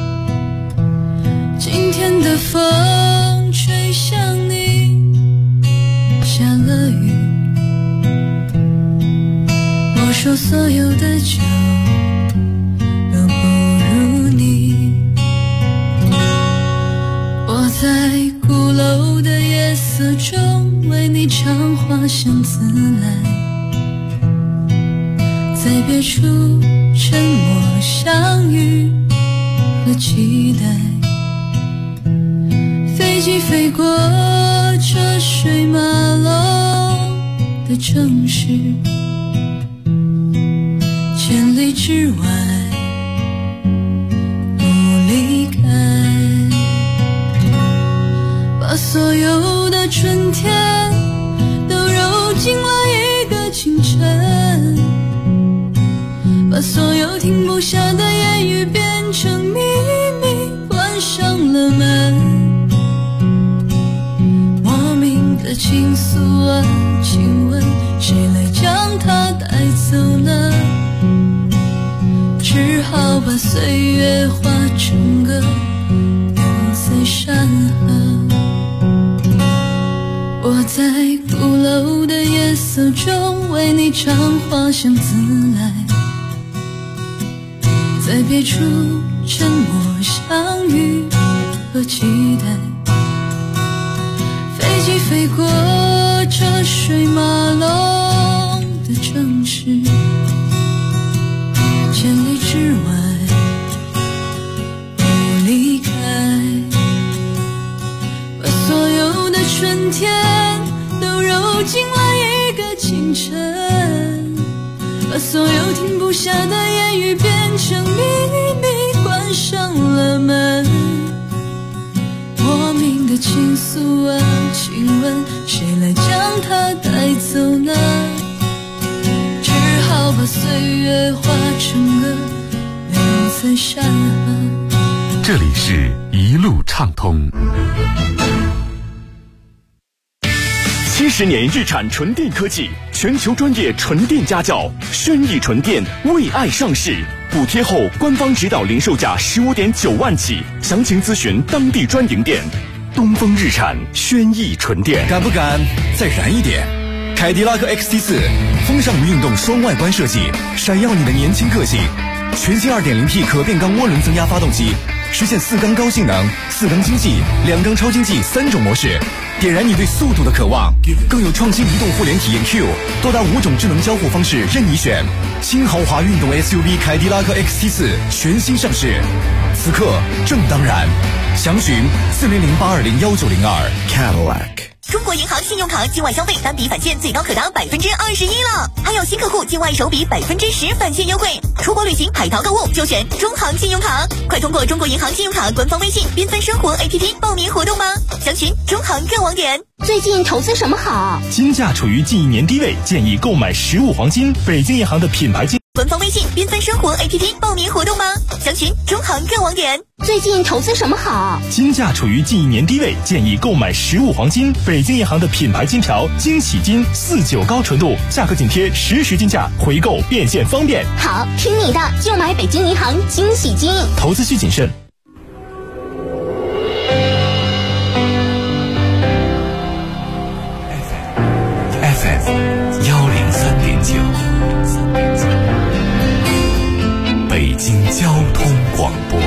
今天的风吹向你，下了雨。我说所有的酒都不如你。我在鼓楼的夜色中为你唱花香自来，在别处沉默相遇和期待。飞机飞过车水马龙的城市，千里之外不离开，把所有的春天都揉进了一个清晨，把所有停不下的言语变成秘密，关上了门。的倾诉啊，请问谁来将它带走呢？只好把岁月化成歌，留在山河。我在鼓楼的夜色中为你唱花香自来，在别处沉默相遇和期待。飞机飞过车水马龙晨，把所有停不下的言语变成秘密，关上了门。莫名的倾诉啊，请问谁来将它带走呢？只好把岁月化成了留在山河。 这里是一路畅通。70年日产纯电科技，全球专业纯电家教，轩逸纯电为爱上市，补贴后官方指导零售价15.9万起，详情咨询当地专营店。东风日产轩逸纯电， 敢不敢再燃一点？凯迪拉克 XT4 风尚与运动双外观设计，闪耀你的年轻个性。全新 2.0T 可变缸涡轮增压发动机，实现4缸高性能、4缸经济、2缸超经济3种模式，点燃你对速度的渴望。更有创新移动互联体验 Q， 多达5种智能交互方式任你选。新豪华运动 SUV 凯迪拉克 XT4 全新上市，此刻正当然。详询4008201902 Cadillac。 中国银行信用卡境外消费单笔返现最高可达21%了，还有新客户境外首笔10%返现优惠。出国旅行海淘购物就选中行信用卡，快通过中国银行信用卡官方微信缤纷生活 APP 报名活动吧，详询中行各网点。 最近投资什么好？ 金价处于近1年低位，建议购买15黄金，北京银行的品牌金。 官方微信缤纷生活 APP 报名活动吧，详询中行各网点。 最近投资什么好？ 金价处于近1年低位，建议购买15黄金，北京银行的品牌金条惊喜金49高纯度，价格紧贴实时金价，回购变现方便。 好，听你的，就买北京银行惊喜金。 投资需谨慎。 FM 103.9，北京交通广播。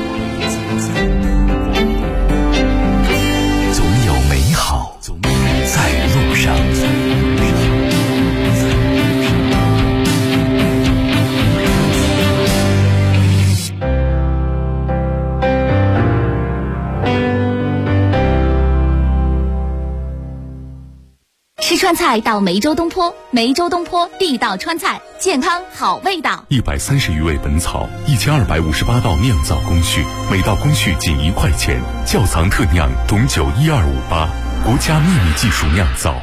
总有美好在路上。 吃川菜到梅州东坡，梅州东坡地道川菜，健康好味道。 130余味本草，1258道酿造工序，每道工序仅1块钱。窖藏特酿董酒12588，国家秘密技术酿造。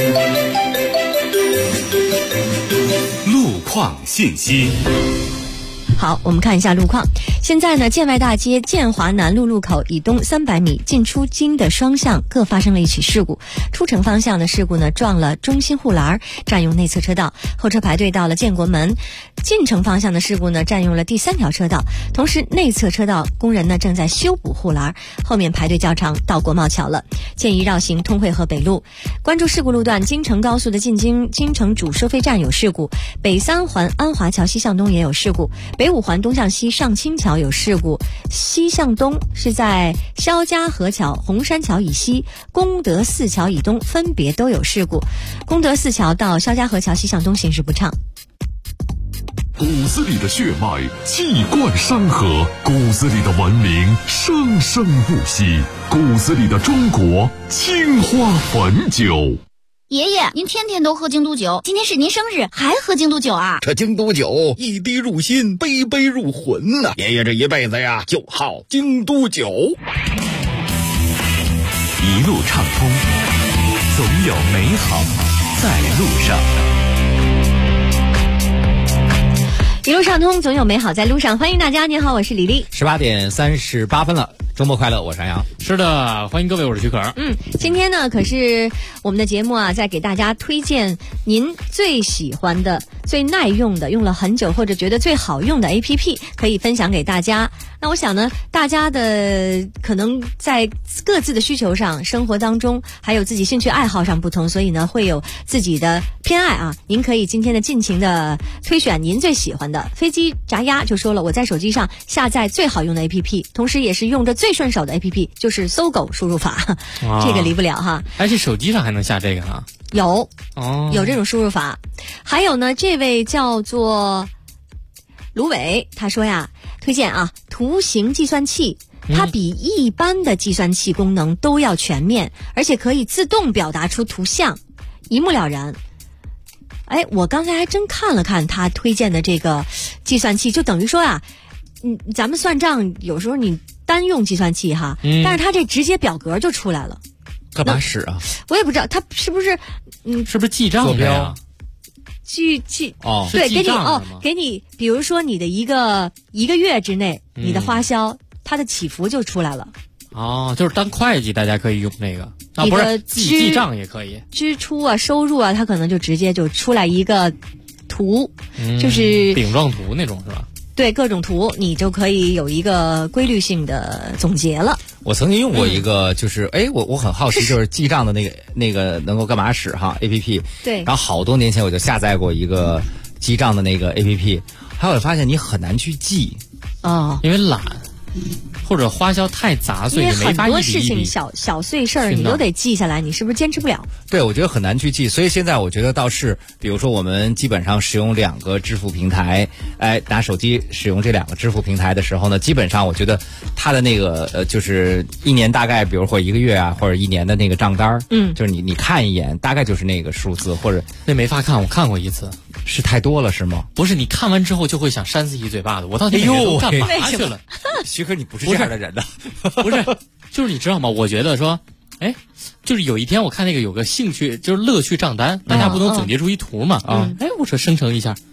路况信息。 好，我们看一下路况。现在呢，建外大街建华南路路口以东300米进出京的双向各发生了一起事故。出城方向的事故呢，撞了中心护栏，占用内侧车道，后车排队到了建国门。进城方向的事故呢，占用了第3条车道，同时内侧车道工人呢正在修补护栏，后面排队较长，到国贸桥了。建议绕行通惠河北路。关注事故路段，京承高速的进京京承主收费站有事故，北3环安华桥西向东也有事故，北5环东向西上清桥有事故，西向东是在肖家河桥、红山桥以西、功德寺桥以东分别都有事故。功德寺桥到肖家河桥西向东行驶不畅。 骨子里的血脉气贯山河，骨子里的文明生生不息，骨子里的中国青花汾酒。 爷爷，您天天都喝京都酒，今天是您生日，还喝京都酒啊？ 这京都酒一滴入心，杯杯入魂呐！爷爷这一辈子呀，就好京都酒。 一路畅通，总有美好在路上。 一路畅通，总有美好在路上。欢迎大家，您好，我是李丽。 18点38分了，周末快乐，我是安阳。 是的，欢迎各位，我是徐可。 今天呢，可是我们的节目啊，在给大家推荐您最喜欢的、最耐用的、用了很久或者觉得最好用的 APP， 可以分享给大家。那我想呢，大家的可能在各自的需求上、生活当中，还有自己兴趣爱好上不同，所以呢，会有自己的偏爱啊。您可以今天的尽情的推选您最喜欢的。飞机炸鸭就说了，我在手机上下载最好用的 APP， 同时也是用着最顺手的 APP， 就是搜狗输入法，这个离不了哈。 还是手机上还能下这个啊？ 有这种输入法。还有呢，这位叫做卢伟，他说呀，推荐啊，图形计算器，它比一般的计算器功能都要全面，而且可以自动表达出图像，一目了然。 哎，我刚才还真看了看他推荐的这个计算器，就等于说啊，咱们算账有时候你单用计算器哈，但是他这直接表格就出来了。 干嘛使啊？ 我也不知道，他是不是是不是记账的呀？ 对，给你，比如说你的一个月之内，你的花销它的起伏就出来了。 就是当会计大家可以用那个，不是记账也可以。 支出啊、收入啊，它可能就直接就出来一个图，就是饼状图那种是吧？ 对，各种图你就可以有一个规律性的总结了。 我曾经用过一个，就是我很好奇，就是记账的那个能够干嘛使哈 APP。对。然后好多年前我就下载过一个记账的那个 APP， 还有我发现你很难去记因为懒。或者花销太杂碎，你没法一笔一笔。 很多事情小碎事儿你都得记下来，你是不是坚持不了？ 对，我觉得很难去记，所以现在我觉得倒是，比如说我们基本上使用2个支付平台，拿手机使用这2个支付平台的时候呢，基本上我觉得它的那个就是一年大概，比如或1个月啊，或者1年的那个账单，就是你看一眼，大概就是那个数字，或者那没法看，我看过一次。 是太多了是吗？ 不是，你看完之后就会想扇自己嘴巴子，我到底每天都干嘛去了？ 徐哥，你不是这样的人的。 不是，就是你知道吗？我觉得说，就是有一天我看那个有个兴趣，就是乐趣账单，大家不能总结出一图嘛？我说生成一下，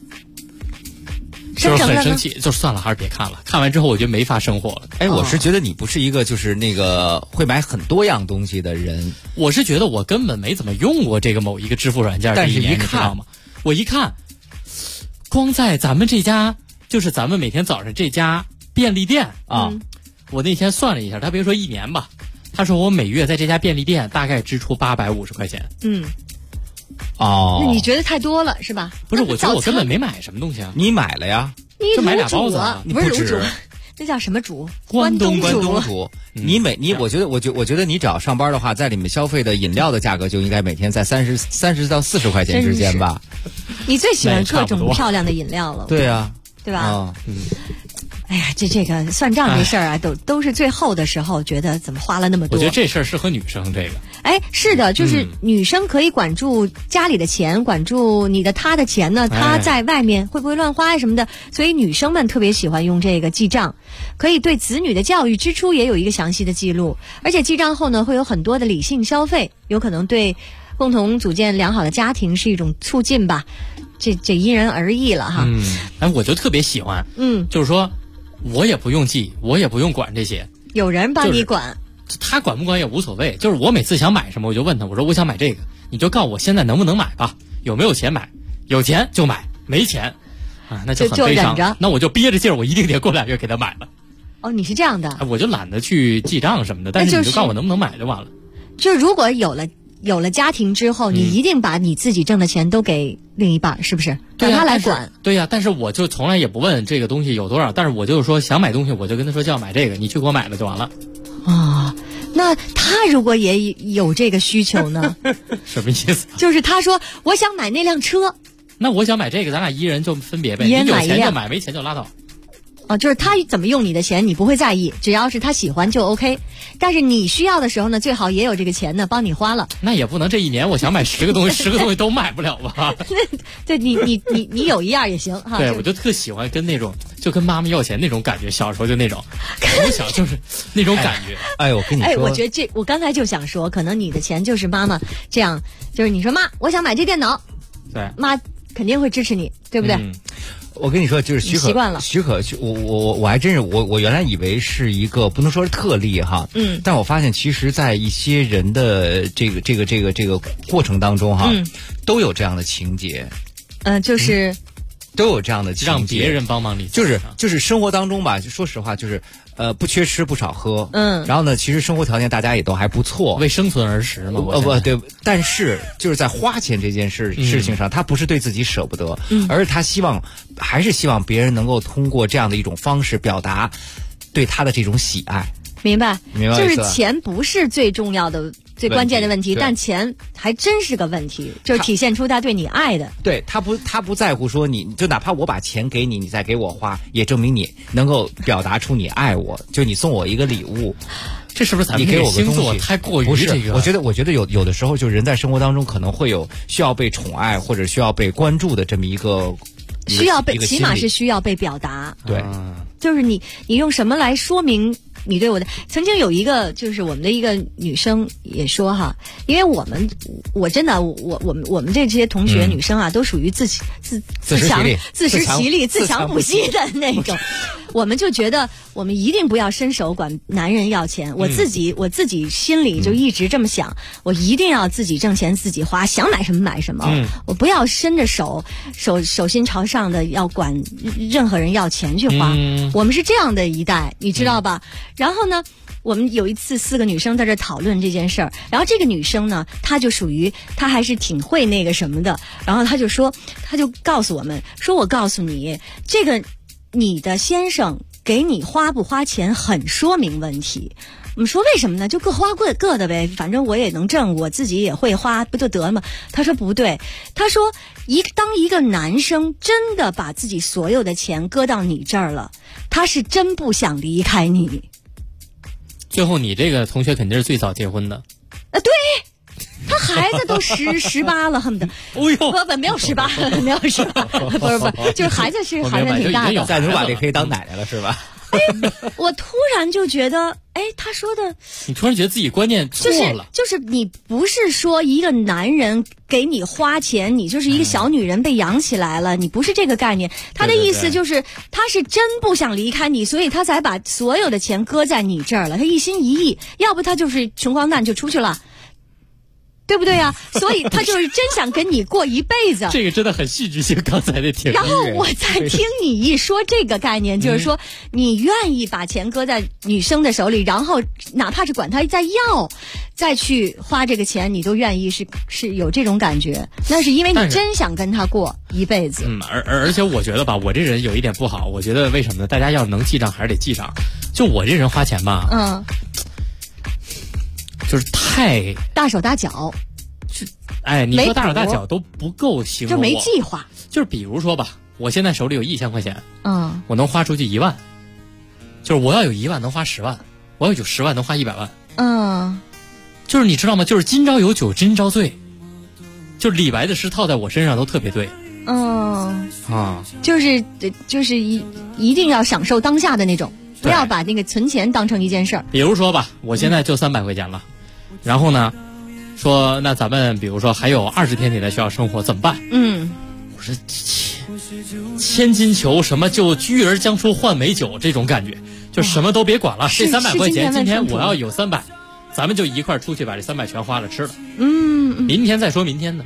就是很生气，就算了，还是别看了。看完之后我觉得没法生活了。 我是觉得你不是一个就是那个会买很多样东西的人。 我是觉得我根本没怎么用过这个某一个支付软件， 但是一看嘛，我一看，光在咱们这家，就是咱们每天早上这家便利店我那天算了一下，他别说1年吧，他说我每月在这家便利店大概支出850块钱。 那你觉得太多了是吧？ 不是，我觉得我根本没买什么东西啊。 你买了呀？ 就买2包子啊？ 不是卤煮，那叫什么煮？ 关东煮。 我觉得你只要上班的话，在里面消费的饮料的价格就应该每天在30到40块钱之间吧。 你最喜欢各种漂亮的饮料了。 对啊， 对吧？哎呀，这个算账这事儿啊，都是最后的时候觉得怎么花了那么多。 我觉得这事儿适合女生这个。 是的，就是女生可以管住家里的钱，管住她的钱呢，她在外面会不会乱花呀什么的，所以女生们特别喜欢用这个记账，可以对子女的教育支出也有一个详细的记录，而且记账后呢，会有很多的理性消费，有可能对共同组建良好的家庭是一种促进吧。这因人而异了哈。 我就特别喜欢，就是说。我也不用记，我也不用管这些， 有人帮你管， 他管不管也无所谓。就是我每次想买什么，我就问他，我说我想买这个，你就告诉我现在能不能买吧，有没有钱买，有钱就买，没钱那就很悲伤。那我就憋着劲儿，我一定得过2月给他买了。 你是这样的， 我就懒得去记账什么的，但是你就告诉我能不能买就完了。 就是如果有了家庭之后，你一定把你自己挣的钱都给另一半，是不是？让他来管。 对呀，但是我就从来也不问这个东西有多少，但是我就是说想买东西，我就跟他说就要买这个，你去给我买了就完了。 那他如果也有这个需求呢？ 什么意思？ 就是他说我想买那辆车， 那我想买这个，咱俩一人就分别呗，你有钱就买，没钱就拉倒。 就是他怎么用你的钱你不会在意，只要是他喜欢就 OK。但是你需要的时候呢，最好也有这个钱呢帮你花了。 那也不能这1年我想买10个东西，10个东西都买不了吧？ 对，你有一样也行哈。 对，我就特喜欢跟那种就跟妈妈要钱那种感觉，小时候就那种，从小就是那种感觉。 我跟你说， 我觉得我刚才就想说，可能你的钱就是妈妈这样，就是你说妈，我想买这电脑， 对， 妈肯定会支持你，对不对？ 我跟你说，就是许可，我还真是我原来以为是一个不能说是特例哈，但我发现其实，在一些人的这个过程当中哈，都有这样的情节， 就是都有这样的情节， 让别人帮忙理解，就是生活当中吧，说实话就是。不缺吃不少喝，然后呢，其实生活条件大家也都还不错， 为生存而食嘛。 对，但是就是在花钱这件事情上，他不是对自己舍不得，而是他还是希望别人能够通过这样的一种方式表达对他的这种喜爱。 明白，就是钱不是最重要的。最关键的问题，但钱还真是个问题，就是体现出他对你爱的。 对，他不在乎说你就哪怕我把钱给你，你再给我花，也证明你能够表达出你爱我，就你送我一个礼物。 这是不是咱们你给我个星座东西太过于不是这个？ 我觉得有的时候，就人在生活当中可能会有需要被宠爱或者需要被关注的这么一个需要被，起码是需要被表达。 对， 就是你用什么来说明你对我的？曾经有一个就是我们的一个女生也说哈，因为我真的我们这些同学女生啊，都属于自食其力、自强不息的那种。我们就觉得我们一定不要伸手管男人要钱。我自己心里就一直这么想，我一定要自己挣钱自己花，想买什么买什么。我不要伸着手心朝上的要管任何人要钱去花。我们是这样的一代，你知道吧？然后呢，我们有一次4个女生在这讨论这件事儿，然后这个女生呢，她就属于她还是挺会那个什么的，然后她就告诉我们说，我告诉你，这个你的先生给你花不花钱很说明问题。我们说为什么呢？就各花各的呗，反正我也能挣，我自己也会花，不就得了吗？他说不对，他说当一个男生真的把自己所有的钱搁到你这儿了，他是真不想离开你。 最后你这个同学肯定是最早结婚的。 对。他孩子都18了，恨不得。 哦呦， 不，没有18，没有18，不是，就是孩子是还是挺大的。 再努把这可以当奶奶了，是吧？ 我突然就觉得，他说的， 你突然觉得自己观念错了， 就是你不是说一个男人给你花钱，你就是一个小女人被养起来了，你不是这个概念。他的意思就是，他是真不想离开你，所以他才把所有的钱搁在你这儿了，他一心一意，要不他就是穷光蛋就出去了。对不对呀？所以他就是真想跟你过一辈子。 这个真的很戏剧性，刚才那挺。 然后我在听你一说这个概念，就是说你愿意把钱搁在女生的手里，然后哪怕是管她再要，再去花这个钱，你都愿意是有这种感觉。那是因为你真想跟她过一辈子。 而且我觉得吧，我这人有一点不好，我觉得为什么呢？大家要能记账还是得记账。就我这人花钱吧，就是太大手大脚， 你说大手大脚都不够形容， 就没计划。 就是比如说吧，我现在手里有1000块钱，我能花出去1万，就是我要有1万能花10万，我要有10万能花100万，就是你知道吗？就是今朝有酒今朝醉，就是李白的诗套在我身上都特别对， 就是一定要享受当下的那种，不要把那个存钱当成一件事儿。 比如说吧，我现在就300块钱了。然后呢，说那咱们比如说还有20天你在学校生活怎么办？我说千金裘什么就聚而将出换美酒这种感觉，就什么都别管了。这300块钱今天我要有300，咱们就一块儿出去把这300全花了吃了。明天再说明天呢。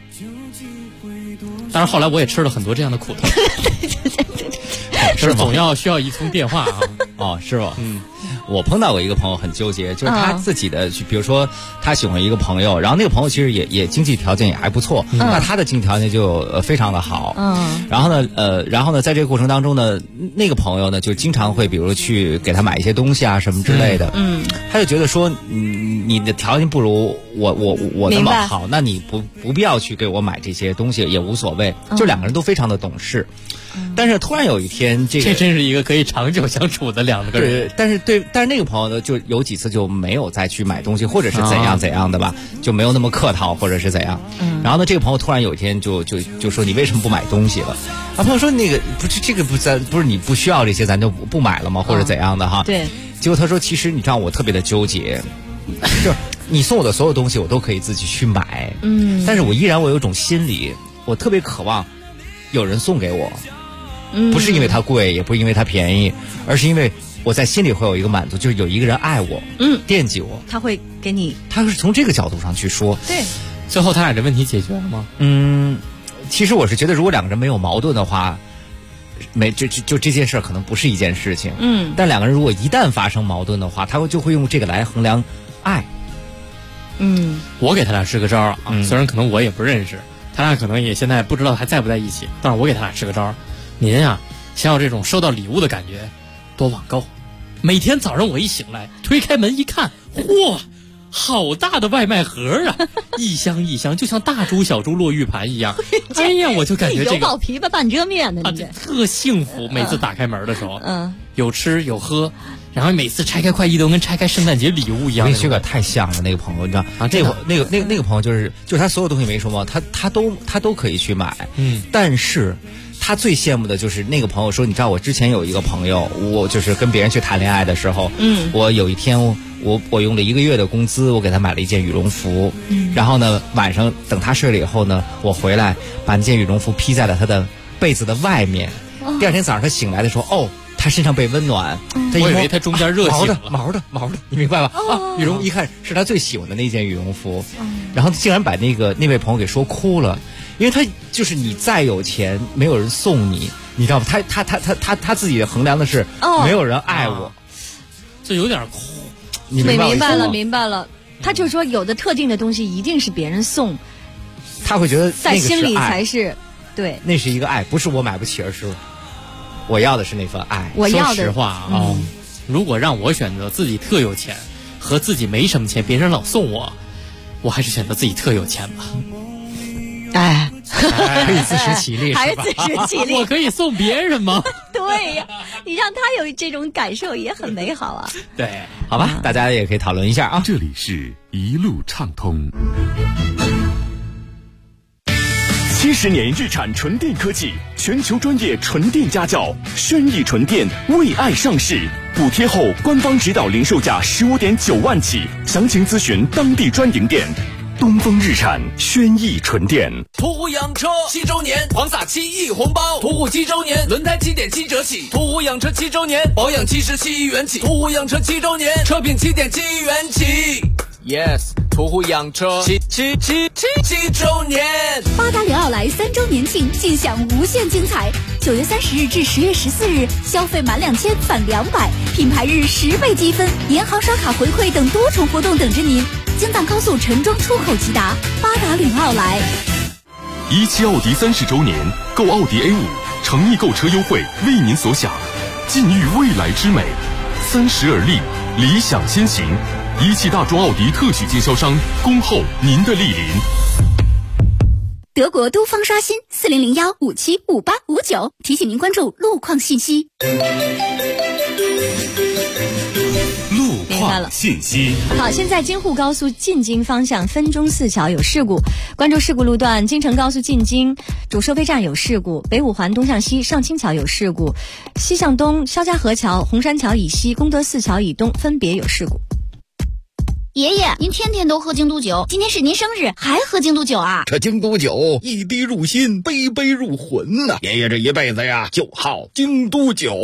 当然后来我也吃了很多这样的苦头。是总需要一通电话啊。 是吧？我碰到过一个朋友很纠结，就是他自己的，比如说他喜欢一个朋友，然后那个朋友其实也经济条件也还不错，那他的经济条件就非常的好，然后呢，在这个过程当中呢，那个朋友呢就经常会比如去给他买一些东西啊什么之类的，他就觉得说，你的条件不如我那么好，那你不必要去给我买这些东西也无所谓，就两个人都非常的懂事。但是突然有一天，这真是一个可以长久相处的两个人。 但是那个朋友呢，就有几次就没有再去买东西，或者是怎样的吧，就没有那么客套，或者是怎样。然后呢，这个朋友突然有一天就说你为什么不买东西了？朋友说那个不是这个不是你不需要这些，咱就不买了吗？或者怎样的哈？ 对。 结果他说，其实你知道我特别的纠结，就是你送我的所有东西我都可以自己去买，但是我有一种心理，我特别渴望有人送给我。不是因为它贵，也不是因为它便宜，而是因为我在心里会有一个满足，就是有一个人爱我，惦记我， 他会给你， 他是从这个角度上去说。 对， 最后他俩这问题解决了吗？ 其实我是觉得，如果两个人没有矛盾的话，就这件事可能不是一件事情。但两个人如果一旦发生矛盾的话，他就会用这个来衡量爱。 我给他俩支个招啊，虽然可能我也不认识，他俩可能也现在不知道还在不在一起，但是我给他俩支个招。您啊，想要这种收到礼物的感觉，多网购。每天早上我一醒来，推开门一看，嚯，好大的外卖盒啊！一箱一箱，就像大猪小猪落玉盘一样。哎呀，我就感觉这个油爆琵琶半遮面的， 特幸福。每次打开门的时候，有吃有喝， 然后每次拆开快递都跟拆开圣诞节礼物一样。 跟薛哥太像了，那个朋友你知道啊？那个朋友就是他所有东西没说嘛，他都可以去买，但是他最羡慕的就是那个朋友说，你知道我之前有一个朋友，我就是跟别人去谈恋爱的时候，我有一天我用了1个月的工资，我给他买了一件羽绒服，然后呢晚上等他睡了以后呢，我回来把那件羽绒服披在了他的被子的外面，第二天早上他醒来的时候，他身上被温暖， 我以为他中间热醒了， 毛的，你明白吧？羽绒一看是他最喜欢的那件羽绒服，然后竟然把那位朋友给说哭了，因为他就是你再有钱，没有人送你，你知道吗？他自己衡量的是没有人爱我， 这有点哭。 你明白了，他就说有的特定的东西一定是别人送， 他会觉得在心里才是对， 那是一个爱，不是我买不起，而是我要的是那份爱。 我要的说实话啊，如果让我选择自己特有钱和自己没什么钱，别人老送我还是选择自己特有钱吧。 可以自食其力， 还是自食其力？ 我可以送别人吗？ 对呀，你让他有这种感受也很美好啊。 对， 好吧，大家也可以讨论一下啊。 这里是一路畅通。70年日产纯电科技，全球专业纯电家教，轩逸纯电为爱上市，补贴后官方指导零售价15.9万起，详情咨询当地专营店。东风日产轩逸纯电。 途虎养车7周年狂撒7亿红包，途虎7周年轮胎7.7折起，途虎养车7周年保养77亿元起，途虎养车7周年车品7.7亿元起。Yes， 途虎养车7周年。 八达岭奥莱3周年庆，尽享无限精彩。9月30日至10月14日，消费满2000返200，品牌日10倍积分，银行刷卡回馈等多重活动等着您。京藏高速陈庄出口吉达，八达岭奥莱。 17奥迪30周年，购奥迪 A5，诚意购车优惠为您所想，尽育未来之美，30而立，理想先行。17大众奥迪特许经销商，恭候您的莅临。 德国都方刷新4001575859，提醒您关注路况信息。 路况信息。 好，现在京沪高速进京方向分钟寺桥有事故，关注事故路段。京承高速进京主收费站有事故，北五环东向西上清桥有事故，西向东肖家河桥、红山桥以西、功德寺桥以东分别有事故。 爷爷，您天天都喝京都酒，今天是您生日，还喝京都酒啊？ 这京都酒一滴入心，杯杯入魂呐！爷爷这一辈子呀，就好京都酒。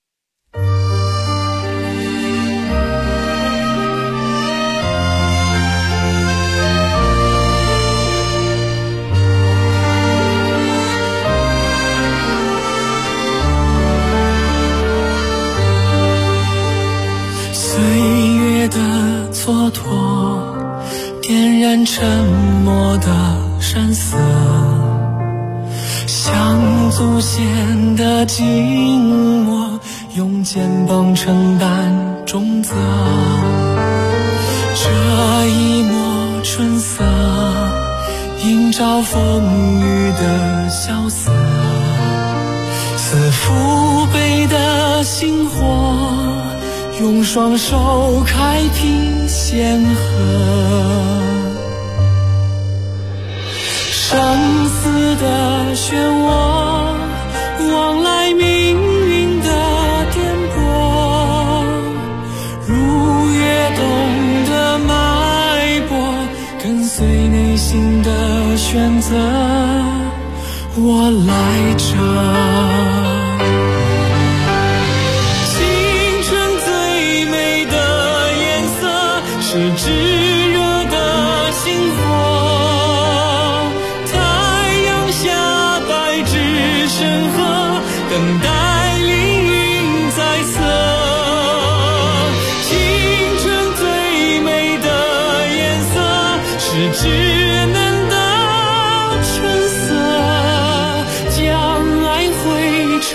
岁月的蹉跎，点燃沉默的山色，像祖先的静默，用肩膀承担重责。这一抹春色，映照风雨的萧瑟，似父辈的星火，用双手开辟险河。生死的漩涡，往来命运的颠簸，如跃动的脉搏，跟随内心的选择，我来这。是炙热的星火，太阳下白纸深河，等待凌云再色。青春最美的颜色，是稚嫩的春色，将爱绘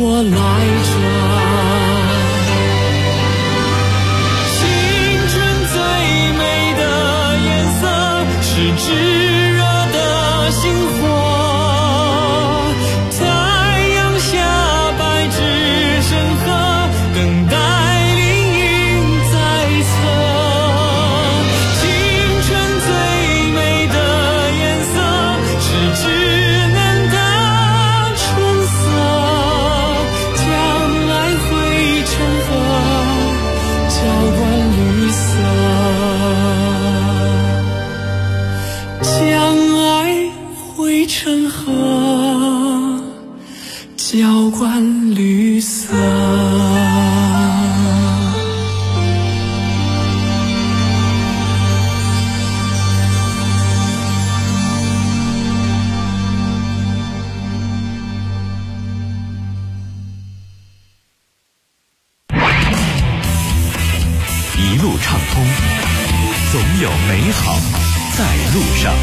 我来着。青春最美的颜色是炙热的星火，太阳下白纸成河，等待凌云在侧。青春最美的颜色是稚嫩的春色，将爱汇成河，浇灌绿色，将爱汇成河，浇灌绿色。 一路畅通，总有美好在路上。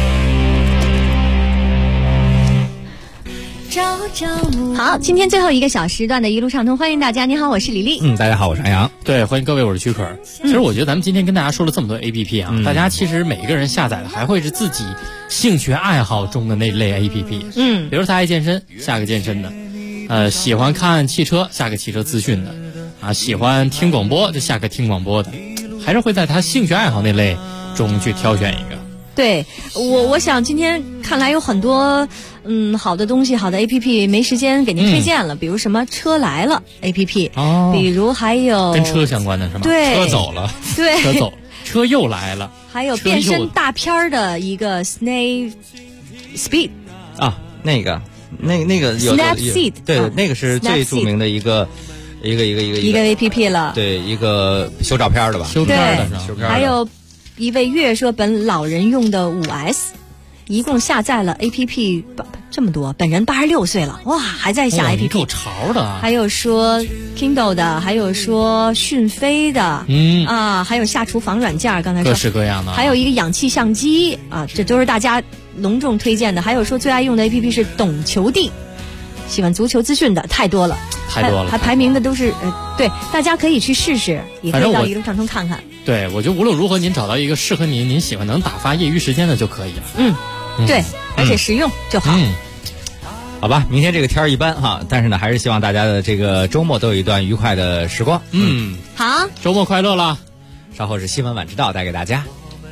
好，今天最后一个小时段的一路畅通，欢迎大家。你好，我是李丽。 大家好，我是安阳。 对，欢迎各位，我是曲可。其实我觉得咱们今天跟大家说了这么多 APP 啊，大家其实每一个人下载的还会是自己兴趣爱好中的那类 APP。比如他爱健身，下个健身的；喜欢看汽车，下个汽车资讯的；啊，喜欢听广播就下个听广播的，还是会在他兴趣爱好那类中去挑选一个。 对，我想今天看来有很多好的东西，好的 APP 没时间给您推荐了，比如什么车来了 APP，比如还有跟车相关的是吗？ 对， 车走了， 对， 车走，车又来了， 还有变身大片的一个 Snap Speed 啊，那个有 Snapseed， 对，那个是最著名的一个 APP 了， 对，一个修照片的吧， 修片的， 还有一位月说本老人用的5S， 一共下载了 APP 这么多，本人86岁了，哇，还在下 APP， 够潮的啊！ 还有说 Kindle 的，还有说讯飞的，还有下厨房软件，刚才说各式各样的， 还有一个氧气相机啊，这都是大家隆重推荐的。还有说最爱用的 APP 是懂球帝，喜欢足球资讯的太多了，还排名的都是对，大家可以去试试，也可以到一路畅通看看。 对，我觉得无论如何，您找到一个适合您喜欢能打发业余时间的就可以了。 对，而且实用就好。 好吧，明天这个天儿一般哈，但是呢，还是希望大家的这个周末都有一段愉快的时光。 好， 周末快乐啦！ 稍后是新闻晚知道带给大家。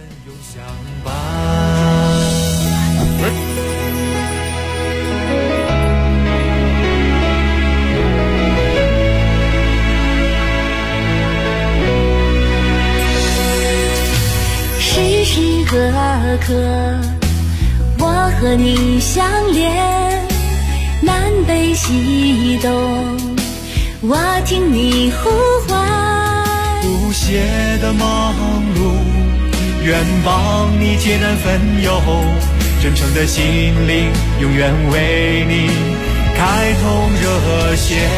时时刻刻，我和你相连，南北西东，我听你呼唤。 不懈的忙碌，愿帮你解难分忧，真诚的心灵，永远为你开通热线。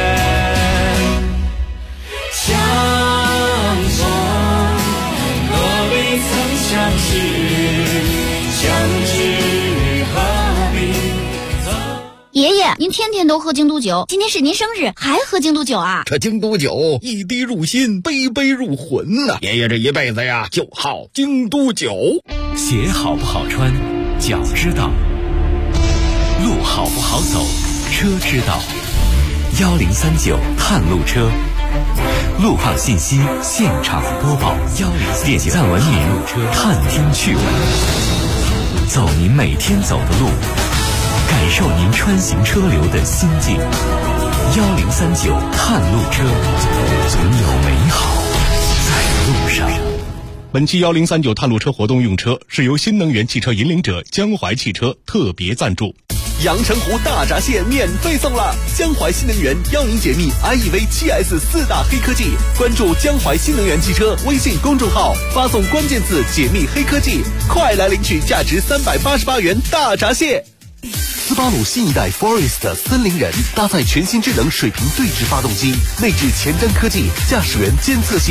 相逢何必曾相识，相知何必。 爷爷，您天天都喝京都酒，今天是您生日，还喝京都酒啊？ 这京都酒一滴入心，杯杯入魂呐！爷爷这一辈子呀，就好京都酒。 鞋好不好穿，脚知道；路好不好走，车知道。1039探路车，路况信息现场播报。点赞文明探听趣闻，走您每天走的路，感受您穿行车流的心境。1039探路车，总有美好在路上。 本期1039探路车活动用车是由新能源汽车引领者江淮汽车特别赞助。 阳澄湖大闸蟹免费送了！江淮新能源邀您解密 IEV 7S 4大黑科技，关注江淮新能源汽车微信公众号，发送关键字解密黑科技，快来领取价值388元大闸蟹。斯巴鲁新一代 Forest 森林人搭载全新智能水平对置发动机，内置前瞻科技，驾驶员监测系